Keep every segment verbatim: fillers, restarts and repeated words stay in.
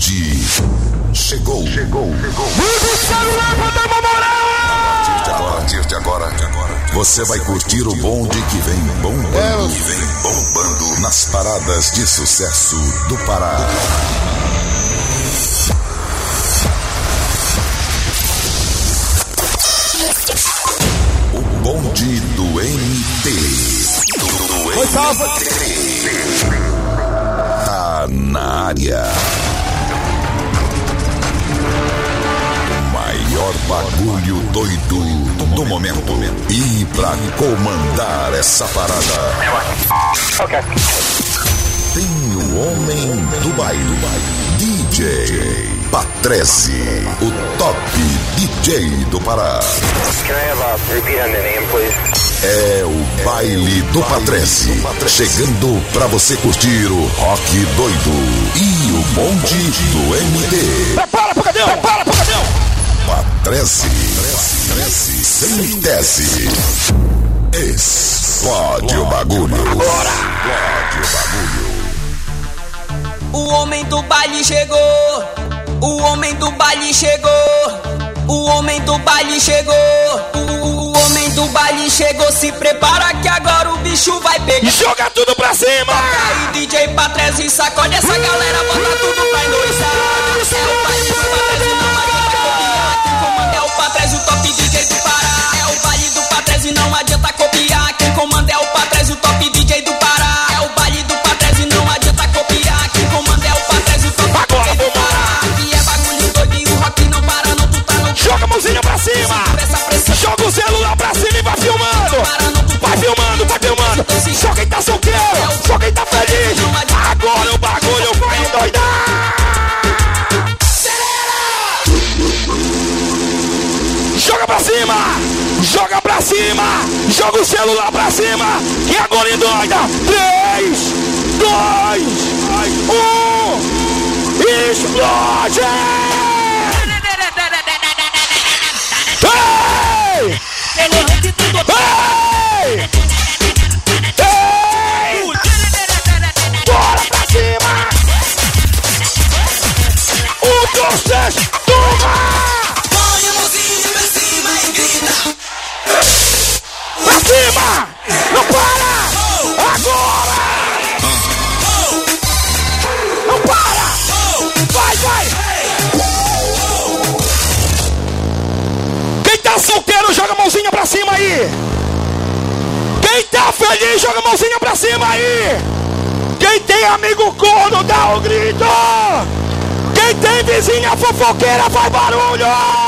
bonde chegou. Chegou. Chegou. Liga o celular pra dar uma moral! A partir de agora, você vai curtir o bonde que vem bombando, que vem bombando nas paradas de sucesso do Pará. O bonde do M T. Do M T. Tá na área. O maior bagulho doido do momento. E pra comandar essa parada, tem o homem do baile, D J Patrese, o top D J do Pará. Can I have a repeat on the name, please? É o baile do Patrese, chegando pra você curtir o rock doido e o bonde do M T. Prepara pro cadão! Prepara pro cadão! Patrese, Patrese, sem tese. Explode o bagulho. Explode o bagulho. O homem do baile chegou. O homem do baile chegou. O homem do baile chegou. O, o, o homem do baile chegou. Se prepara que agora o bicho vai pegar. Joga tudo pra cima! Toca aí, D J Patrese, sacode essa galera, bota tudo pra endoidar. É o baile do Patrese, não adianta copiar. Quem comanda é o Patrese, o top D J do Pará. É o baile do Patrese, não adianta copiar. Quem comanda é o Patrese, o top D J do Pará. É o baile do Patrese, não adianta copiar. Quem comanda é o Patrese, o top D J do Pará. Aqui é bagulho doido e o rock não para, não, tu tá no... Joga a mãozinha pra cima! Joga o celular pra cima e vai filmando! Vai filmando, vai filmando! Só quem tá solteiro, só quem tá feliz! Agora o bagulho vai endoidar! Joga pra cima! Joga pra cima! Joga o celular pra cima! E agora endoida! três, dois, um, explode! Ei! Ei! Ei! Bora pra cima! Um, dois, três, toma! Põe a mãozinha pra cima e grita. Pra cima! Não para! Agora! Não para! Vai, vai! Quem tá solteiro, joga a mãozinha pra cima aí! Quem tá feliz, joga a mãozinha pra cima aí! Quem tem amigo corno, dá o grito! Quem tem vizinha fofoqueira, faz barulho!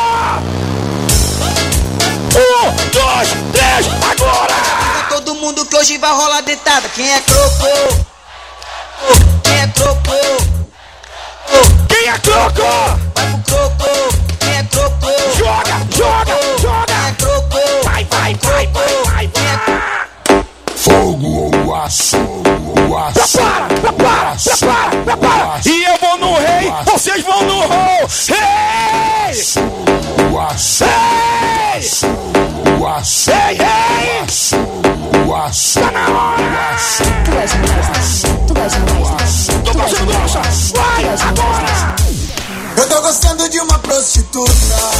Um, dois, três, agora! Todo mundo que hoje vai rolar dentada. Quem é croco? Quem é croco? Quem é croco? Vai pro croco. Quem é croco? Joga, joga, joga! Quem é croco? Vai, vai, vai, vai, vai, vai! Fogo ou aço, ou aço. Prepara, prepara, prepara, prepara! E eu vou no rei, vocês vão no roll! Ei! O aço, Ei! o aço, Ei, ei! o aço. Tá na hora! Tu és mais, tu és mais, Tô fazendo grossa! Vai, agora! Eu tô gostando de uma prostituta.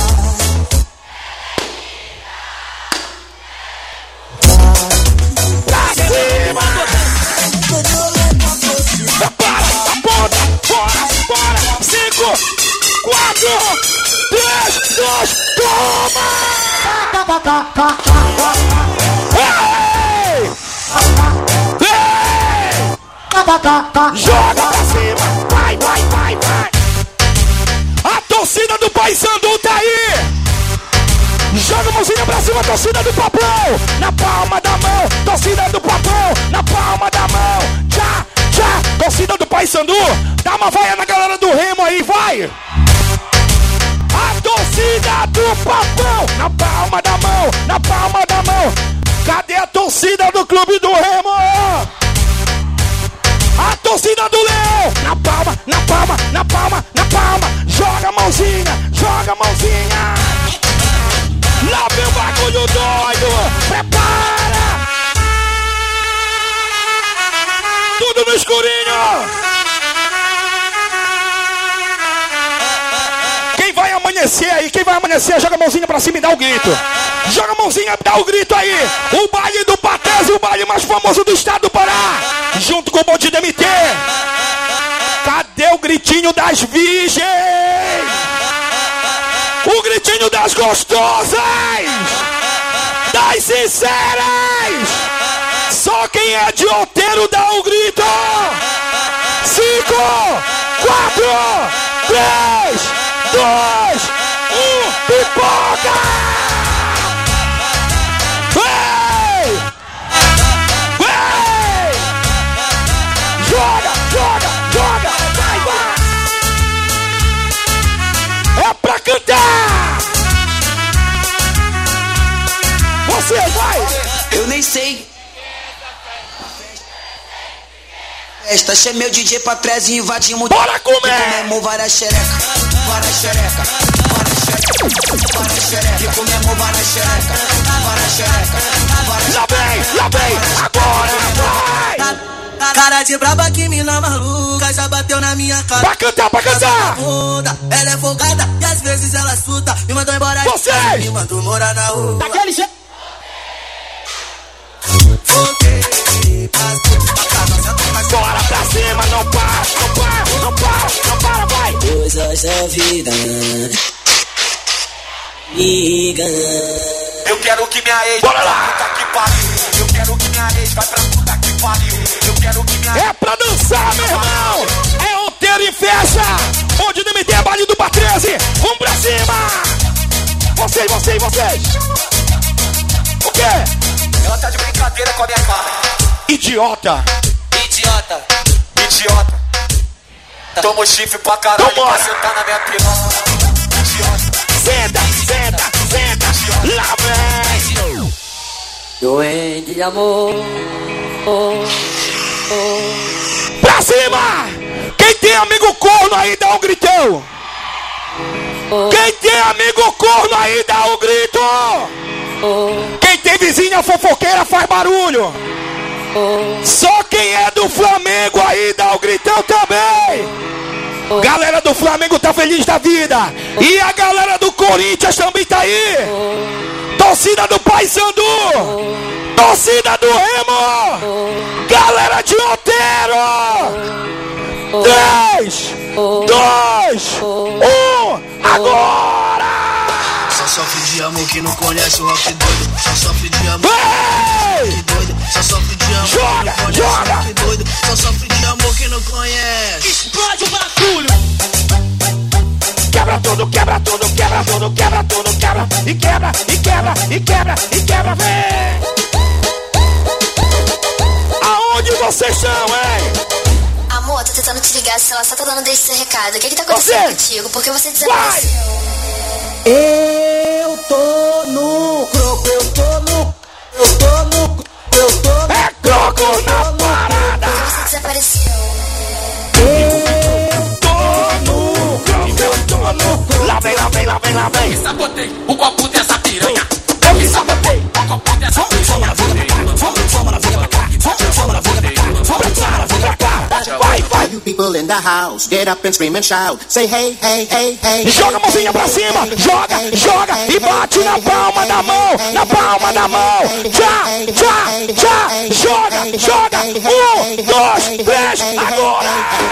Pra cima! Prepara, aponta, bora, bora! Cinco, quatro, três, dois, toma! Ei! Ei! Joga pra cima! Vai, vai, vai, vai! A torcida do Paysandu tá aí! Joga a mãozinha pra cima, torcida do Papão! Na palma da mão, torcida do Papão! Na palma da mão! Tchá, tchá! Torcida do Paysandu! Dá uma vaia na galera do Remo aí, vai! A torcida do Papão! Na palma da mão, na palma da mão! Cadê a torcida do Clube do Remo? A torcida do Leão! Na palma, na palma, na palma, na palma! Joga a mãozinha, joga a mãozinha! Lá vem o bagulho doido! Prepara! Tudo no escurinho! amanhecer aí. Quem vai amanhecer, joga a mãozinha pra cima e dá o grito. Joga a mãozinha e dá o grito aí. O baile do Patrese, o baile mais famoso do estado do Pará. Junto com o bonde do M T. Cadê o gritinho das virgens? O gritinho das gostosas. Das sinceras. Só quem é de outeiro dá o grito. Cinco, quatro, três, dois, um, pipoca! Vem! Vem! Joga, joga, joga! Vai, vai! É pra cantar! Você vai! Eu nem sei. Esta chamei o D J Patrese e invadimos. Bora comer! Comemos várias xereca, várias xereca, várias xereca, várias xereca. E comemos várias xereca, várias xereca, várias. Lá vem, lá vem, agora vai! Cara de braba que mina maluca já bateu na minha cara. Pra cantar, pra cantar! Ela é folgada e às vezes ela suta. Me mandou embora de Vocês! casa, me mandou morar na rua. Daquele jeito! Bora pra cima, não para, não para, não para, não para, vai! Coisas da vida, liga. Eu quero que minha ex Bora lá! puta que pariu. Eu quero que minha ex vai pra puta que pariu. Eu quero que minha É pra dançar, meu irmão! É outeiro e festa! Onde não me tem a baile do Patrese! Vamos pra cima! Vocês, vocês, vocês! O quê? Ela tá de brincadeira com a minha cara. Idiota! Idiota, Idiota. Tomo chifre pra caralho Então pra bora. sentar na minha piroca. Idiota. Senta, senta, senta! Lá vem! doente de amor. Oh, Pra cima! Quem tem amigo corno aí, dá um gritão! Quem tem amigo corno aí, dá um grito! Quem tem vizinha fofoqueira, faz barulho! Só quem é do Flamengo aí, dá o gritão também! Galera do Flamengo tá feliz da vida! E a galera do Corinthians também tá aí! Torcida do Paysandu! Torcida do Remo! Galera de Otero! Três, dois, um, agora! Só sofre de amor que não conhece o rock doido. Só sofre de amor Ei! que doido. Só sofre de amor Joga, que não conhece joga. o rock doido. Só sofre de amor que não conhece. Explode o bagulho! Quebra tudo, quebra tudo, quebra tudo, quebra tudo, quebra e quebra, e quebra, e quebra, e quebra, vem! Aonde vocês estão, hein? Amor, tô tentando te ligar, se ela só tá dando desse seu recado. O que que tá acontecendo Você? contigo? Por que você Vai! desapareceu? Eu tô no croco, eu tô no. Eu tô no. Eu tô no. É croco na parada! Por que você desapareceu? Eu Tô no croco, eu tô no... Lá vem, lá vem, lá vem, lá vem! Sabotei o copo dessa piranha. Eu me sabotei! O copo dessa piranha. Vai, vai! You people in the house, get up and scream and shout. Say hey, hey, hey, hey. Joga a mãozinha pra cima, joga, joga e bate na palma da mão, na palma da mão. Tchá, tchá, tchá, joga, joga. Um, dois, três, agora.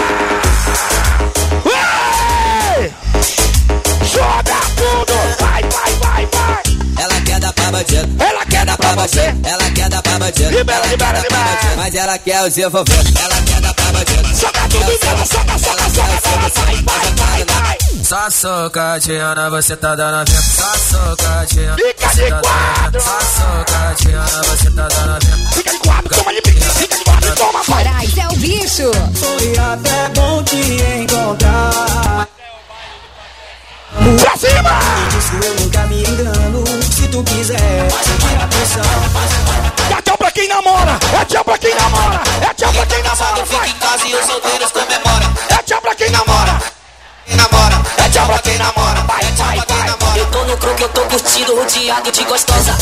Ei! Joga tudo, vai, vai, vai, vai. Ela quer dar pra bandido. Ela quer dar pra você. Ela quer dar pra bandido. Libera, libera, libera. Mas ela quer o seu vovô. Ela quer dar pra bandido. Soca tudo nela, soca, soca, soca nela, vai, vai, vai, vai. Só socadinha, você tá dando a ver. Só socadinha. Fica de quatro. Só socadinha, você tá dando a ver. Fica de quatro, toma de bico, fica de quatro, toma, vai. Moraes é o bicho. Foi até bom te encontrar. Pra cima! Disso eu nunca me engano. Se tu quiser, sentir a pressão. É tchau pra quem namora! É tchau pra quem namora! É tchau pra quem namora! Fica em casa e os solteiros comemoram. É tchau pra quem namora! Quem namora, É tchau pra quem namora! Vai, vai, vai! eu tô no croque, eu tô curtindo, rodeado de gostosa.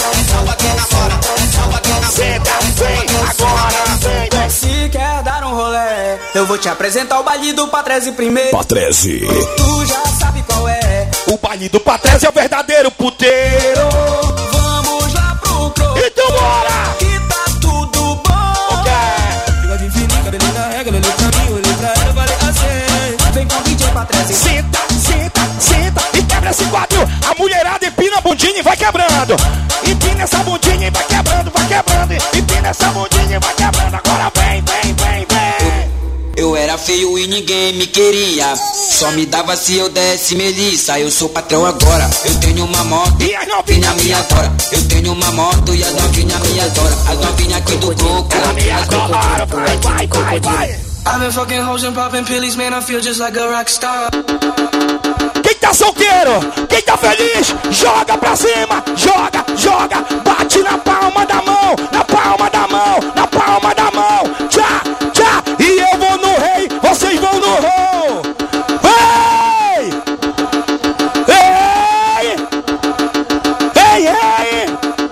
Senta, vem, agora, vem, vem! Se quer dar um rolê, eu vou te apresentar o baile do Patrese primeiro. Patrese. Tu já sabe qual é. O baile do Patrese é o verdadeiro puteiro. Vamos lá pro crow. Então bora! Que tá tudo bom. O quê? Fica de fininho, cabelinho na regra, olhei pra mim, olhei pra ela, falei assim. Vem com o D J Patrese. Senta, senta, senta e quebra esse quadril. A mulherada empina a bundinha e vai quebrando. Empina essa bundinha e vai quebrando, vai quebrando. Empina essa bundinha e vai quebrando. Agora vem, vem, vem, vem. Eu era feio e ninguém me queria. Só me dava se eu desse melissa. Eu sou patrão agora. Eu tenho uma moto e as novinhas me adora. Eu tenho uma moto e as novinhas me adora. As novinhas aqui do coco. Ela me adora. Vai, vai, vai, vai. I've been fucking hoes and popping pillies, man, I feel just like a rock star. Quem tá solteiro, quem tá feliz, joga pra cima, joga, joga, bate na palma da mão, na palma da mão, na palma da mão, tchá, tchá, e eu vou no rei, vocês vão no roll. Ei! Ei! Ei, ei!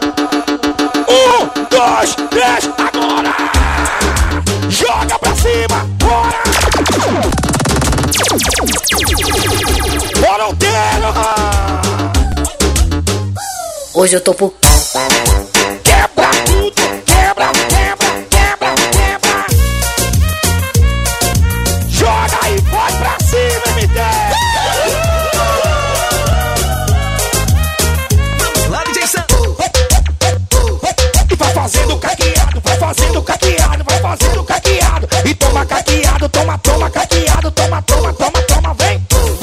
Um, dois, três, agora! Joga pra cima, bora! Bora o dedo! Hoje eu tô por... Quebra tudo, quebra, quebra, quebra, quebra! Joga e vai pra cima, M D! Lá, D J Sam. E vai fazendo caqueado, vai fazendo caqueado, vai fazendo caqueado. E toma caqueado, toma, toma caqueado, toma, toma, toma, toma, vem.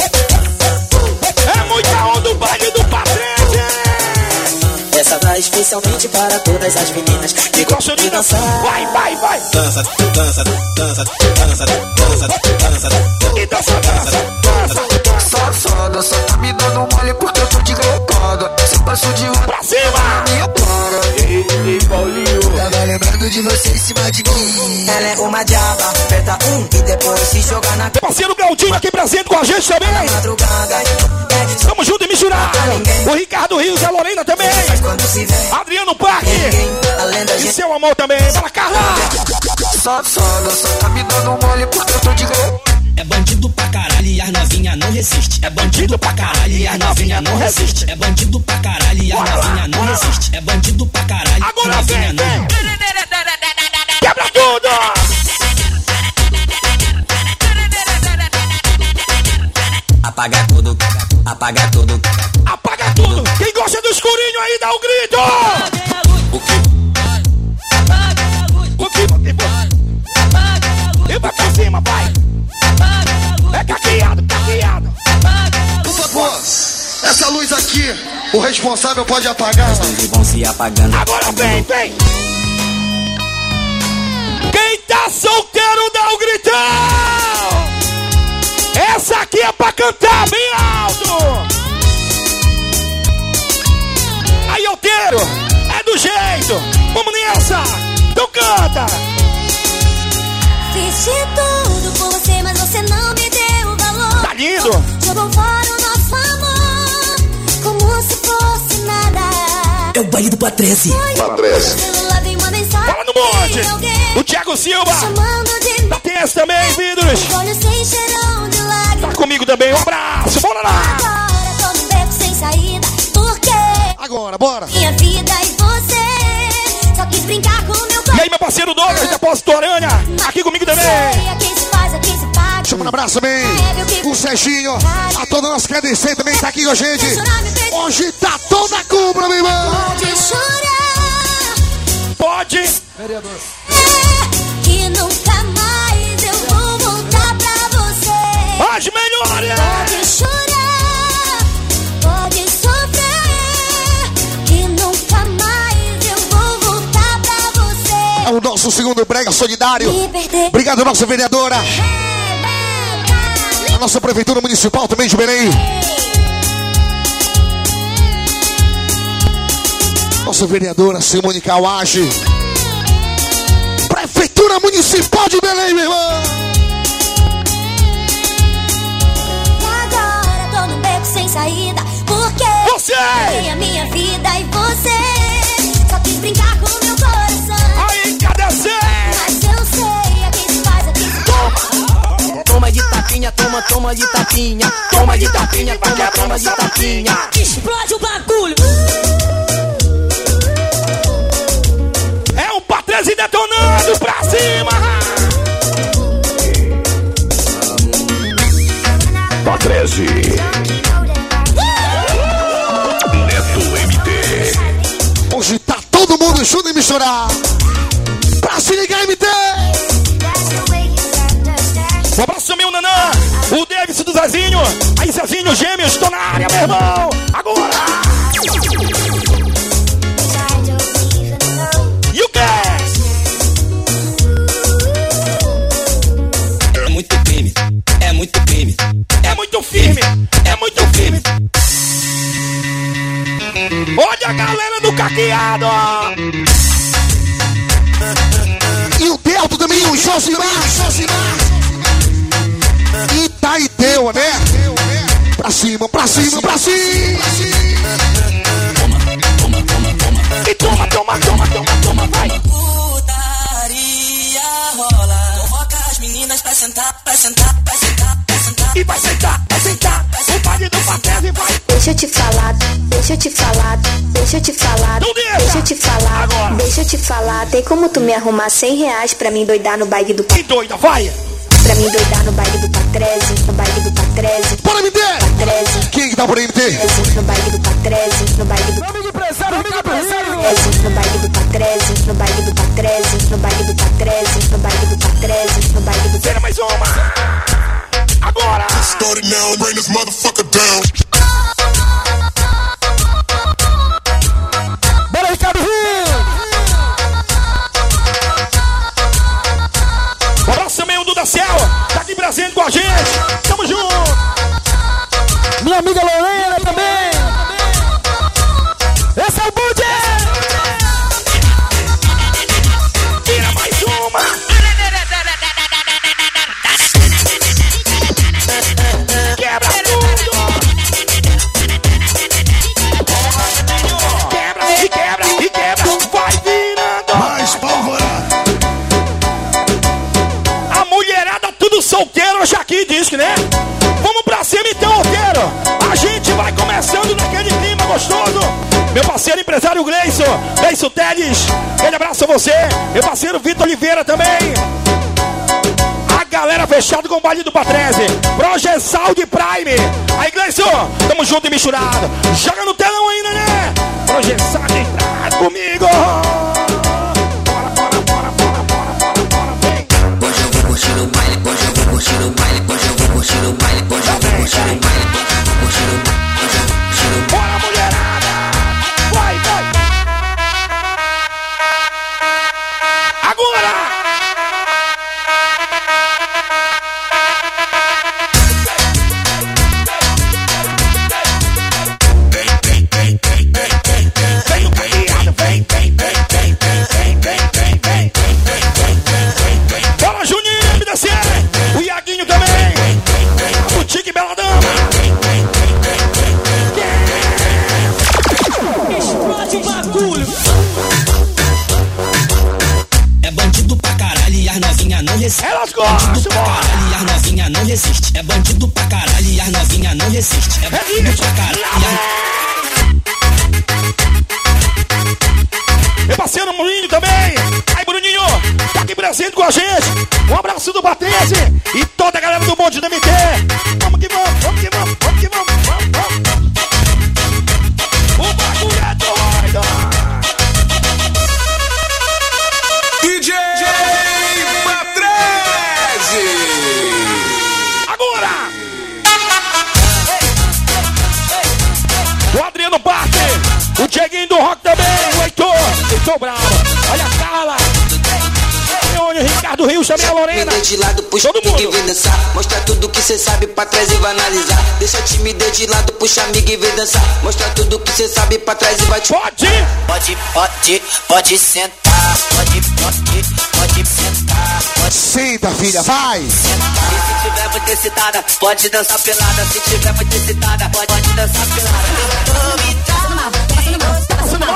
É muita onda o baile do Patrese. Essa vai especialmente para todas as meninas que Gostam de dançar. Vai, vai, vai. Dança, dança, dança, dança, dança, dança. E dança, dança, dança. Safada, só tá me dando mole porque eu tô de recada. Se passo de uma Pra cima. minha cara. Ei, ei, Paulinho. Tava lembrando de você em cima de mim. Ela é uma diaba, aperta um e depois se joga na Meu parceiro Galdinho aqui presente com a gente também. madrugada. Tamo junto e misturado. O Ricardo Rios e a Lorena também. Mas quando se vê Adriano Parque. ninguém, além da E gente. seu amor também. Fala, Carla. Safada, só tá me dando mole porque eu tô de recada. É bandido pra caralho e as novinha não resiste. É bandido pra caralho e as novinha não resiste. É bandido pra caralho e as novinha não resiste. É bandido pra caralho e as Agora novinha vem, não vem. Quebra tudo. Apaga tudo, apaga tudo. Apaga tudo. Quem gosta do escurinho aí, dá um grito. O que? O que? E vai pra cima, vai. É caqueado, caqueado. Pô, essa luz aqui, o responsável pode apagar. E vão se apagando. Agora vem, vem. Quem tá solteiro, dá um gritão. Essa aqui é pra cantar bem alto. Aí, Alteiro, é do jeito. Vamos nessa. Então canta. Fiz de tudo por você, mas você não me deu valor. Tá lindo. Jogou fora o nosso amor, como se fosse nada. É o baile do Patrese. Patrese. Celular tem uma mensagem. Fala no monte. de alguém O Thiago Silva. chamando de Da T S também, vidros. olhos sem cheirão de lágrimas. Tá comigo também. Um abraço. Bora lá. Agora tô num beco sem saída, porque Agora, bora. minha vida e você só quis brincar com meu corpo. E aí, meu parceiro Douglas, Depósito Aranha. Aqui comigo também. Sei a quem se faz, a quem se paga. Deixa eu mandar um abraço também. O Serginho, a toda a nossa cadência também tá aqui com a gente. Hoje tá toda a cubra, meu irmão. Pode chorar, Pode. é, que nunca mais eu vou voltar pra você. As melhores. Pode chorar, pode sofrer, que nunca mais eu vou voltar pra você. É o nosso segundo brega solidário. Me perder. Obrigado, nossa vereadora. A nossa prefeitura municipal também de Belém. Nossa vereadora Simone Kawage. Prefeitura Municipal de Belém, meu irmão. E agora tô num beco sem saída, porque Você. tem a minha vida e você só quis brincar com meu coração. Aí, cadê você? Mas eu sei a quem se faz, a quem se toma. Toma de tapinha, toma toma, toma de tapinha. Toma de tapinha, toma, toma de tapinha. Explode o bagulho. É o Patrese detonando pra cima. Patrese Neto M T. Hoje tá todo mundo junto e misturar. Pra se ligar, M T. Um abraço também, o Nanã, o Davis do Zezinho. Aí, Zezinho, gêmeos, tô na área, meu irmão. Agora. E o que? É muito crime, é muito crime. É muito firme, é muito firme. Olha a galera do caqueado. E o Delto também, o Josimar. E Taiteu, né? Pra cima, pra cima, pra cima. Toma, toma, toma, toma. E toma, toma, toma, toma, toma, vai. Putaria rola. Convoca as meninas pra sentar, pra sentar, pra sentar, pra sentar. E vai sentar, vai sentar. O baile do Patrese vai. Deixa eu te falar, deixa eu te falar, deixa eu te falar, Não deixa. deixa eu te falar, Agora. deixa eu te falar. Tem como tu me arrumar cem reais pra mim doidar no baile do Que doida, vai. Pra mim doidar no baile do Patrese, no baile do Patrese, Bora, M T. Patrese, Quem que tá por M T? no baile do Patrese, no baile do Amigo empresário, amigo empresário. Patrese, no baile do Patrese, no baile do Patrese, no baile do Patrese, no baile do Patrese, no baile do Será mais uma. Agora. Start it now and bring this motherfucker down. Bora, Ricardo Rio. Um abraço também, o Duda Céu. Tá aqui presente com a gente. Tamo junto. Minha amiga Lorena também. Esse é o Budi. Tira mais uma. Quebra tudo. Quebra e quebra e quebra. Vai virando. Mais pólvora. A mulherada tudo solteiro, hoje aqui diz que, né? Vamos pra cima então, roteiro. A gente vai começando naquele clima gostoso. Meu parceiro empresário Gleison, Gleison Teles, aquele abraço a você. Meu parceiro Vitor Oliveira também. A galera fechada com o baile do Patrese. Projeção de Prime. Aí, Gleison, tamo junto e misturado. Joga no telão ainda, né? Projeção de Prime comigo. Bora, bora, bora, bora, bora, bora, bora, vem. Hoje eu vou curtir o baile, hoje eu vou curtir o baile, hoje eu vou curtir o baile, hoje eu vou curtir o baile, hoje eu vou curtir o baile, hoje eu vou curtir o baile. Bora, mulherada! Vai, vai! Agora! Vem, vem, vem, vem, vem, vem, vem. Vem o caminhado, vem, vem, vem, vem, vem, vem, vem, vem, vem, vem, vem, vem. Bora, Juninho, M D C! O Iaguinho também! A Boutique Bela Dama! Explode o bagulho. É bandido pra caralho e as novinha não resiste. Elas Bandido gostam! pra caralho e as novinha não resiste. É bandido pra caralho e as novinha não resiste. É bandido pra caralho e as... Meu parceiro Bruninho também! Aí, Bruninho! Tá aqui presente com a gente! Um abraço do Patrese e toda a galera do bonde do M T! Vamos que vamos, vamos que vamos, vamos que vamos! Vamos, vamos. O bagulho é doido! D J Patrese. Agora! O Adriano Bate! O Dieguinho do Rock também! O Heitor! Heitor Bravo! Olha a Carla! Olha o Ricardo Rios também, a Lorena! Timidez de lado, puxa Todo amigo e mundo. vem dançar. Mostra tudo que cê sabe pra trás e vai analisar. Deixa a timidez de lado, puxa amigo e vem dançar. Mostra tudo que cê sabe pra trás e vai te... Pode! Pode, pode, pode sentar. Pode, pode, pode sentar. Pode Senta, filha, vai. sentar. E se tiver muito excitada, pode dançar pelada. Se tiver muito excitada, pode, pode dançar pelada.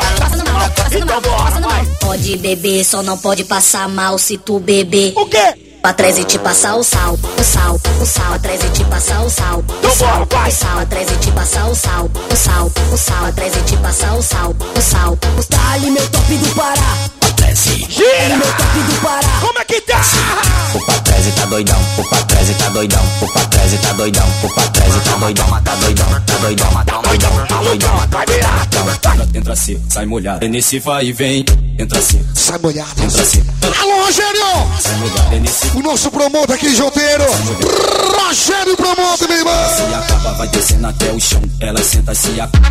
Então bora, vai! Pode beber, só não pode passar mal se tu beber. O quê? pra trás e te passar o sal, o sal, o sal, pra trás e te passar o sal, o sal, o sal, pra trás e te passar o sal, o sal, o sal, pra trás e te passar o sal, o sal, o sal. Dá-lhe meu top do Pará, gira! meu top do Pará. Como é que tá? O pra trás e tá doidão, o pra trás e tá doidão, o pra trás e tá doidão, o pra trás e tá doidão, tá doidão, tá doidão, tá doidão, tá doidão, vai virar. Entra assim, sai molhado, nesse vai e vem, entra assim, Sai molhado. entra assim, Alô, Rogério! sai molhado, nesse O nosso promotor aqui, Joteiro. Rogério Promotor, meu irmão. se acaba, vai descendo até o chão, ela senta se a...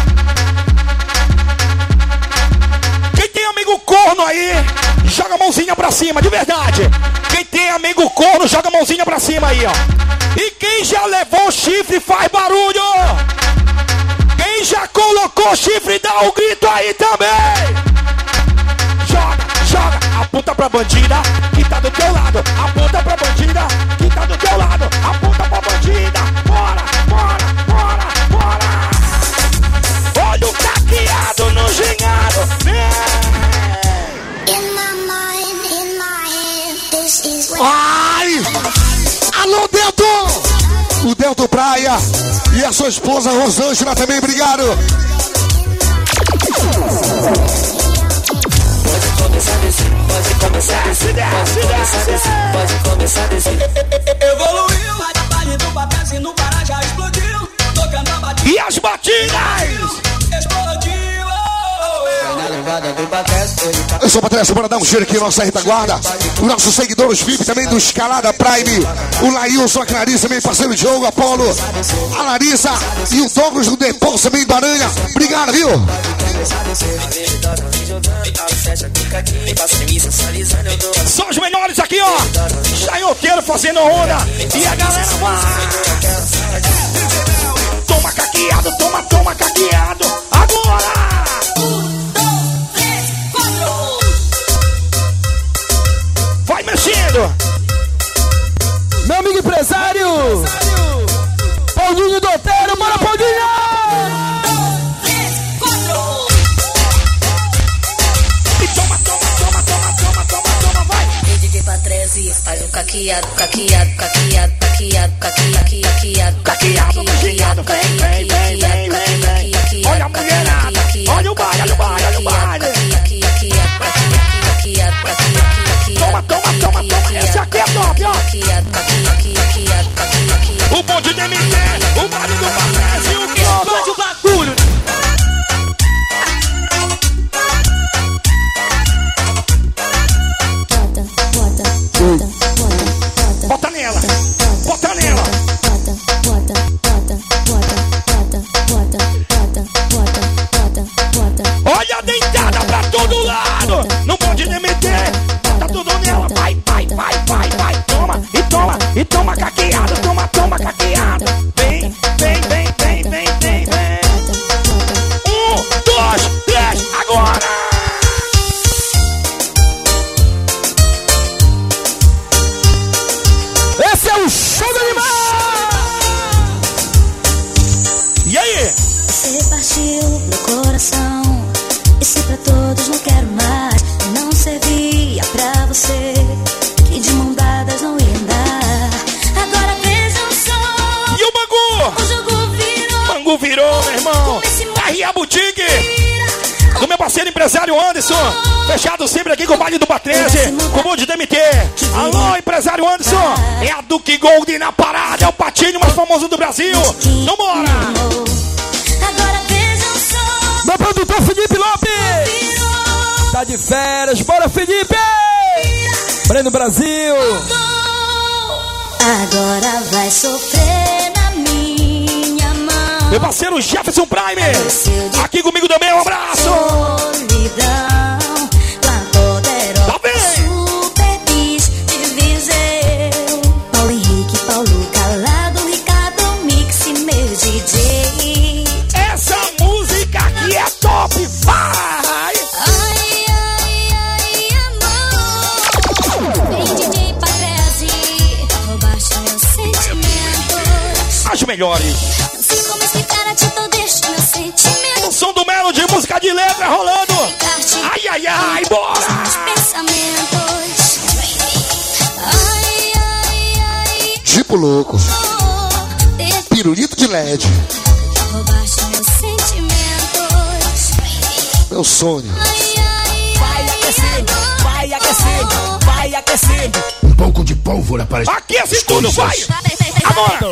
Quem tem amigo corno aí, joga a mãozinha pra cima, de verdade. Quem tem amigo corno, joga a mãozinha pra cima aí, ó. E quem já levou chifre, faz barulho. Quem já colocou chifre, dá um grito aí também. Joga, joga, aponta pra bandida que tá do teu lado. Aponta pra bandida que tá do teu lado. Aponta pra bandida, bora, bora, bora, bora. Olha o caqueado no gingado, In my mind, in my head, this is what Ai! Alô, Delton! O Delton Praia e a sua esposa Rosângela também, obrigado. Pode começar a descer, pode começar a descer, pode começar a descer, pode começar a descer. Evoluiu, a baile do papel e no Pará já explodiu. Tocando a batida, e as batidas. explodiu. Na levada do Patrese, ele tá Eu sou o Patrícia, bora dar um cheiro aqui na nossa retaguarda. Os nossos seguidores V I P também do Escalada Prime. O Laílson, a Clarice também, parceiro de jogo, Apolo, a Larissa e o Douglas do Depósito também, Baranha. Obrigado, viu? São os melhores aqui, ó. Chaioteiro fazendo onda. E a galera vai. Toma caqueado, toma, toma caqueado. Agora! Vai mexendo. meu amigo empresário, Paulinho Doteiro, bora Paulinho! E toma, toma, toma, toma, toma, toma, toma, vai. E D J Patrese faz o caqueado, caqueado, caqueado, caqueado, caqueado, caqueado, Caqueado no gingado, vem, vem, vem, vem, vem, vem. Olha a mulherada, olha o baile, olha o baile, olha o baile. Toma, toma, toma, toma, esse aqui é top, ó. O bonde de M T, o baile do Patrese e o que explode o bagulho. Bota nela, bota nela. Olha a deitada pra todo lado. No bonde de M T, bota tudo nela. Vai, vai, vai, vai, vai. Toma, e toma, e toma caqueado. Toma, toma caqueado. Vem, vem, vem, vem, vem, vem, vem. Um, dois, três, agora. Esse é o show do animal! E aí? você partiu meu coração. E se pra todos não quero mais, não servia pra você, que de mão dadas não ia andar. Agora vejam só. E o Bangu? O jogo virou. Bangu virou, meu irmão. R A Boutique. Do meu parceiro empresário Anderson. Fechado sempre aqui com o baile do Patrese. Com o bonde do M T. Alô, empresário Anderson. É a Duke Gold na parada. É o patinho mais famoso do Brasil. Então bora. Agora vejam só. Meu produtor Felipe Lopes tá de férias, bora Felipe! Breno Brasil! Agora vai sofrer na minha mão. Meu parceiro Jefferson Prime. Aqui comigo também, um abraço. Solidão, com a poderosa Tá bem. Super Bis de Viseu. Paulo Henrique, Paulo Calado, Ricardo Mix e meu D J. Essa música aqui é top, vai! Ai, ai, ai, amor. Vem D J Patrese, roubaste meus sentimentos. As melhores. Não sei como explicar a atitude deste meu sentimento. O som do Melody, música de letra rolando. Ai, ai, ai, bora! Meus pensamentos. Ai, Tipo louco. Pirulito de L E D. Roubaste meus sentimentos. Meu sonho. Vai aquecendo, vai aquecendo, vai aquecendo. Um pouco de pólvora para... Aquece tudo, vai! Agora!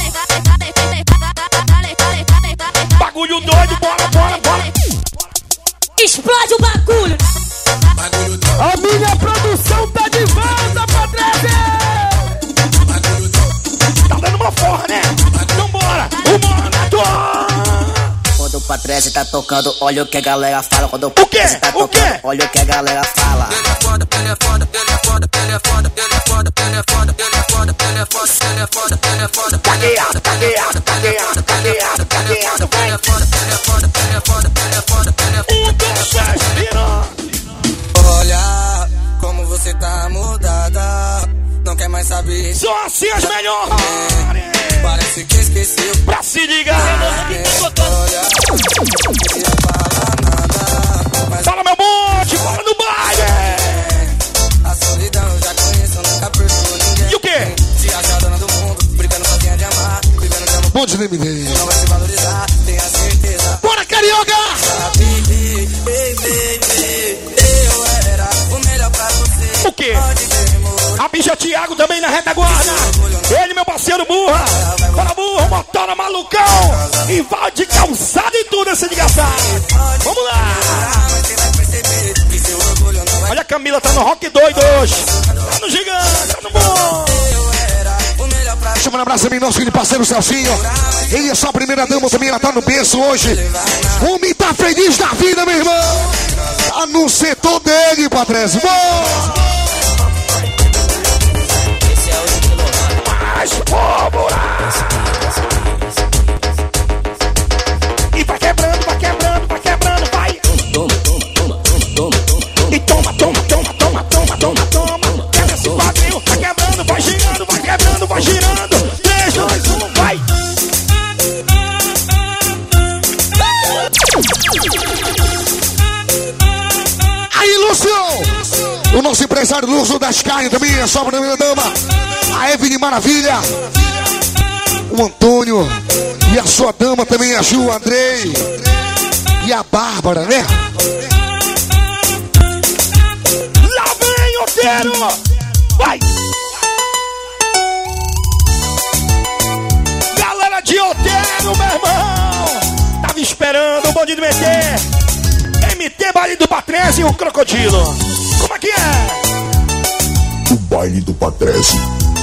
Bagulho doido, bora, bora, bora! Explode o bagulho! A minha produção tá de volta pra trazer! Tá dando uma forra, né? Então bora! O Monato! Quando o Patrese tá tocando, olha o que a galera fala. Quando o O quê? Patrese tá O quê? tocando, olha o que a galera fala. Ele é foda, ele é foda, ele é foda, ele é foda, ele é foda, ele é foda, ele é foda, ele é foda, ele é foda, ele é foda. Cagueado, cagueado, cagueado, cagueado, cagueado, vai! Ele é foda, ele é foda, ele é foda, ele é foda, ele é foda. Um, dois, três, vira! Olha como você tá mudada. Não quer mais saber. Só assim as melhores! Parece que esqueceu. Pra se ligar! Olha, não queria falar nada, mas Fala meu monte, bora no baile! a solidão eu já conheço, eu nunca perdoou ninguém. E o quê? Se acha a dona do mundo, brincando sozinha de amar, vivendo de amor, Bonde de M D. não vai se valorizar, tenha certeza. Bora, carioca! Baby, baby, baby, eu era o melhor pra você. O quê? Pode demorar. A bicha Thiago também na retaguarda. Ele, meu parceiro burra. Fala burra, motora malucão. Invade calçada e tudo esse desgraçado. Vamos lá. Olha a Camila, tá no rock doido hoje. Tá no gigante, tá no bom. Chama um abraço também, nosso filho parceiro Celcinho. Ele é só a primeira dama também, ela tá no berço hoje. O homem tá feliz da vida, meu irmão. Tá no setor dele, Patrese. Bom! Mais pólvora. E vai quebrando, vai quebrando, vai quebrando, vai. Toma, toma, toma, toma, toma. E toma, toma, toma, toma, toma, toma, toma. Quebra esse quadril, vai quebrando, vai girando, vai quebrando, vai girando. três, dois, um, vai. Aí, Lúcio! O nosso empresário Lúcio das Carnes também, a sua primeira dama. A Evelyn Maravilha. O Antônio. E a sua dama também, a Ju, a Andrei. E a Bárbara, né? Lá vem, Oteiro! Vai! Galera de Oteiro, meu irmão! Tava esperando o bonde do M T. M T, baile do Patrese e o Crocodilo. Como é que é? O baile do Patrese.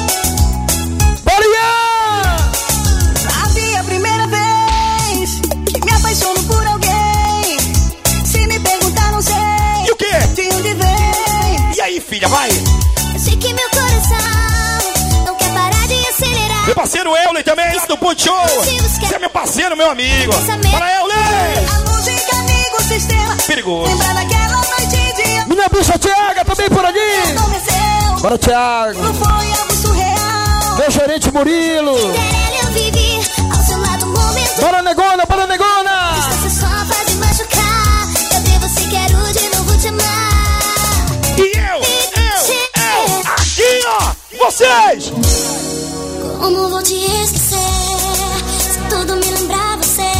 Sabe a primeira vez que me apaixono por alguém. Se me perguntar, não sei. E o quê? De onde vem? E aí, filha, vai! Eu sei que meu coração não quer parar de acelerar. Meu parceiro Euler também, lá do Ponte Show. Você é meu parceiro, meu amigo. Para Euler! A música, amigo, sistema. Perigoso. Lembra daquela noite de... Minha bicha Thiago também por ali. Adormeceu. Bora, Thiago. Não foi algo surreal. Meu gerente Murilo. Querendo eu vivi ao seu lado um momento. Bora, negona, bora, negona. Você só faz me machucar. Eu devo se quero de novo te amar. E eu, eu, eu, aqui, ó, vocês. Como vou te esquecer se tudo me lembrar você?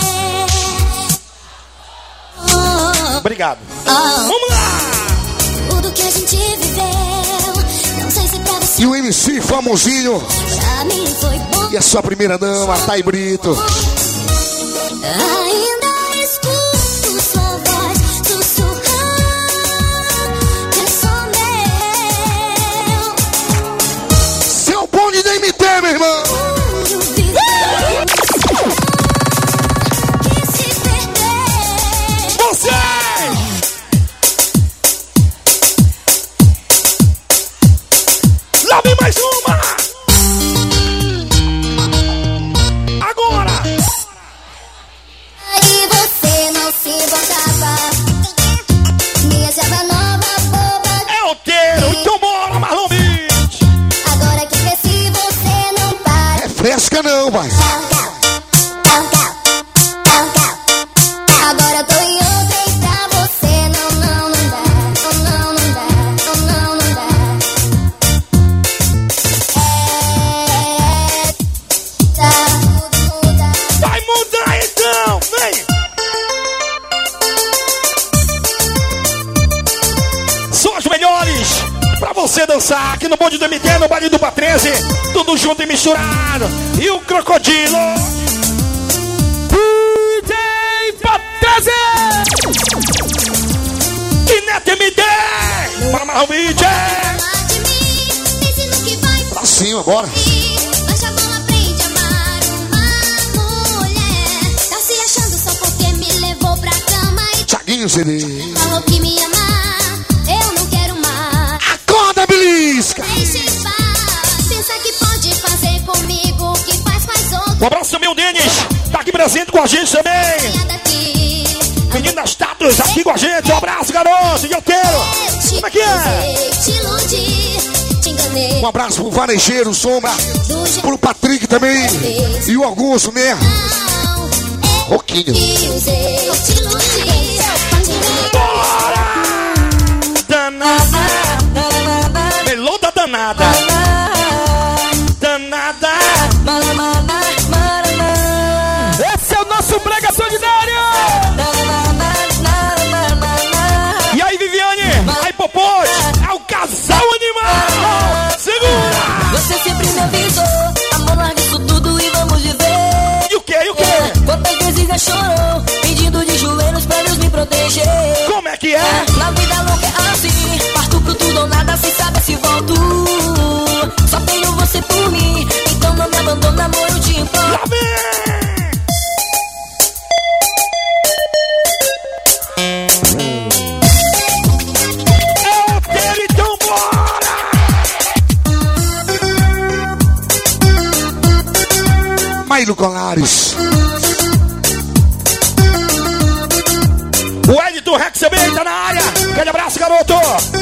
Oh, Obrigado. oh, Vamos lá. tudo que a gente viveu, não sei se pra você, E o M C famosinho. pra mim foi bom. E a sua primeira dama, Thay Brito. Ainda escuto sua voz sussurrar que é só meu. Seu bonde da M T, meu irmão. Onde o viver que se perder. Vocês. Lá vem mais uma. Agora. Aí você não se importava. Me achava nova, boba. É Oteiro, então bora, Marlon Beach. Agora que cresci, você não para. É fresca não, vai. Agora eu tô em outra e pra você não, não, não dá. Não, não, não dá. Não, não, não dá. É, você dançar aqui no bonde do M T, no baile do Patrese, tudo junto e misturado. E o Crocodilo. D J Patrese e Neto M D. Bora mais o D J. Pra cima, bora. Thiaguinho C D. Falou que me amar, eu não quero mais. Acorda, belisca. Deixa em paz, pensa que pode fazer comigo o que faz, faz outro. Um abraço também, o Denis. Tá aqui presente com a gente também. Menino das Tatus aqui com a gente. Um abraço, garoto. E eu quero. Como é que é? Te iludi, te enganei. Um abraço pro Varejeiro, Sombra. Pro Patrick também. E o Augusto, né? Roquinho. Bora! Danada. Melota danada. Danada. Esse é o nosso Brega Solidário. E aí, Viviane? Aí, Popote? É o casal animal. Segura. Você sempre me avisou. Amor, larga isso tudo e vamos viver. E o que? E o que? Quantas vezes já chorou, pedindo de joelhos pra Deus me proteger. Como é que é? Na vida louca é assim, parto pro tudo ou nada, sem saber se volto. Só tenho você por mim, então não me abandona, amor, eu te imploro. Lá vem! É o dele, então bora! Maílo Colares. O Edito Rex também tá na área. Grande abraço, garoto.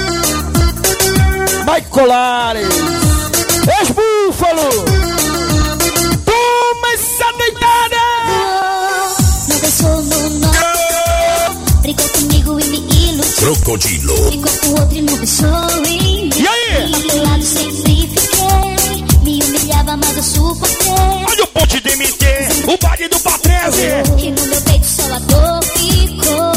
Mike Colares. Ex-Búfalo. Toma essa deitada. Não pensou no nome. Brigou comigo e me iludiu. Crocodilo. Ficou com outro e não pensou em mim. E aí? Ao teu lado sempre fiquei. Me humilhava, mas eu suportei. Olha o ponte de M T. O baile do Patrese. E no meu peito só a dor ficou.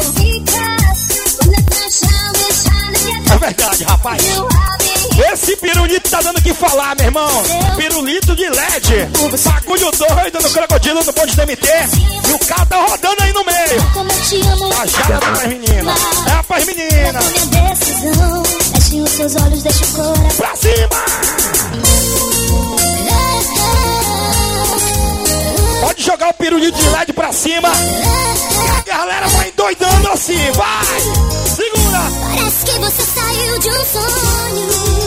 É verdade, rapaz. Esse pirulito tá dando o que falar, meu irmão. Pirulito de L E D. Bagulho doido no Crocodilo no ponte do M T. E o cara tá rodando aí no meio. A jada pras meninas. É pras meninas. Minha decisão. Feche os seus olhos, deixa o coração. Pra cima! Pode jogar o pirulito de L E D pra cima. E a galera vai endoidando assim, vai! Segura! Parece que você saiu de um sonho.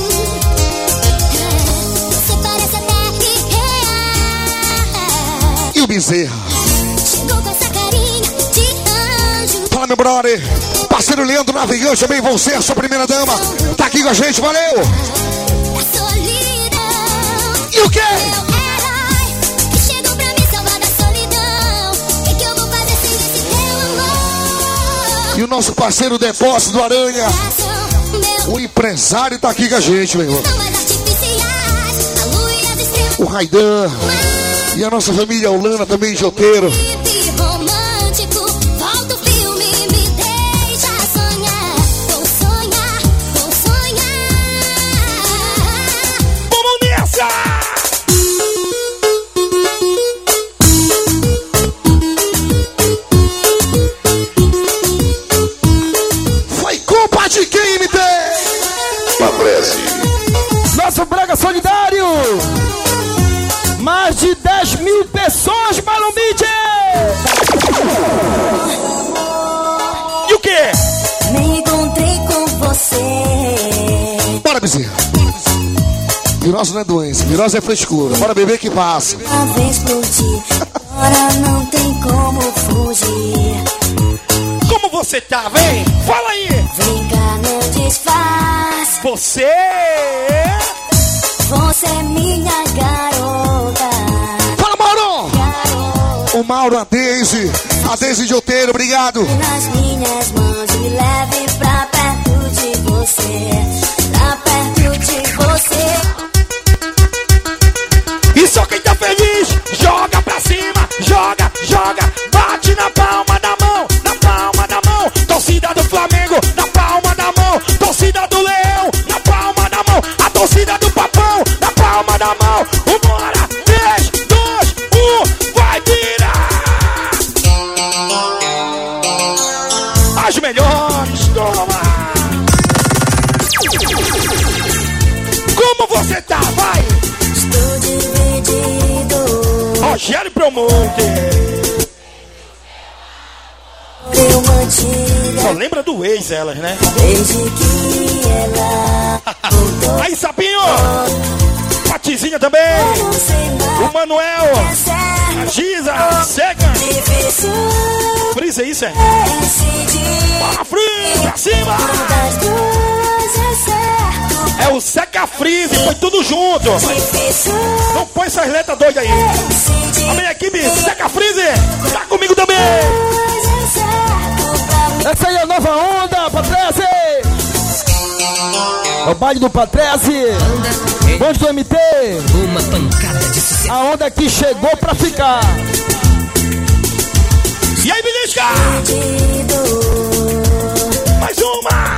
Você parece até real. E o Bezerra. Chegou com essa carinha de anjo. Fala, meu brother. Parceiro Leandro Navegante também, você, a sua primeira dama. Tá aqui com a gente, valeu! Da solidão. E o quê? E o nosso parceiro Depósito do Aranha, o empresário tá aqui com a gente, meu irmão. O Raidan e a nossa família Holanda também, Joteiro. Vamos nessa! De quem, M T? Patrese. Nosso Brega Solidário. Mais de dez mil pessoas para o mídia. E o quê? Me encontrei com você. Bora, Bezerra. Virose não é doença, virose é frescura. Bora beber que passa. Uma vez explodi, agora não tem como fugir. Como você tá, vem? Fala aí! Vem cá, não desfaz. Você! Você é minha garota. Fala, Mauro! Garota. O Mauro, a Deise. A Deise de Outeiro, obrigado. Nas minhas mãos me leve pra perto de você. Pra perto de você. E só quem tá feliz, joga pra cima, joga, joga, bate na palma da mão, na palma da mão, torcida do Flamengo, na palma da mão, torcida do Leão, na palma Promoter. Eu mantive. Só lembra do ex elas, né? Desde que ela voltou. Aí, Sapinho! Patizinha também! O Manuel! A Giza! Seca! Frisa, é isso, é? Bora, Frisa! Pra cima! É o Seca Freeze, foi tudo junto! Não põe essas letras doidas aí! A minha equipe Seca Freeze! Tá comigo também! Essa aí é a nova onda, Patrese! É o baile do Patrese! Bonde do M T! Uma pancada de sucesso. A onda que chegou pra ficar! E aí, Belisca? Mais uma!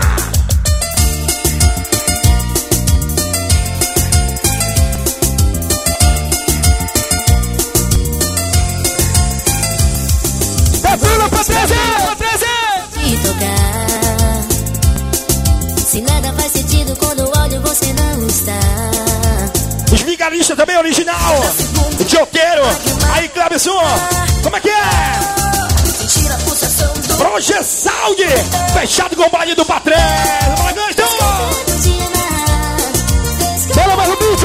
Desafio, Patrese! Patrese! De tocar. Se nada faz sentido quando olho você não está. Os vigaristas também original. O Tioteiro. Aí, Clebson. Como é que é? Proje Saúde. Fechado com o baile do Patrese. Bora, mais um beat.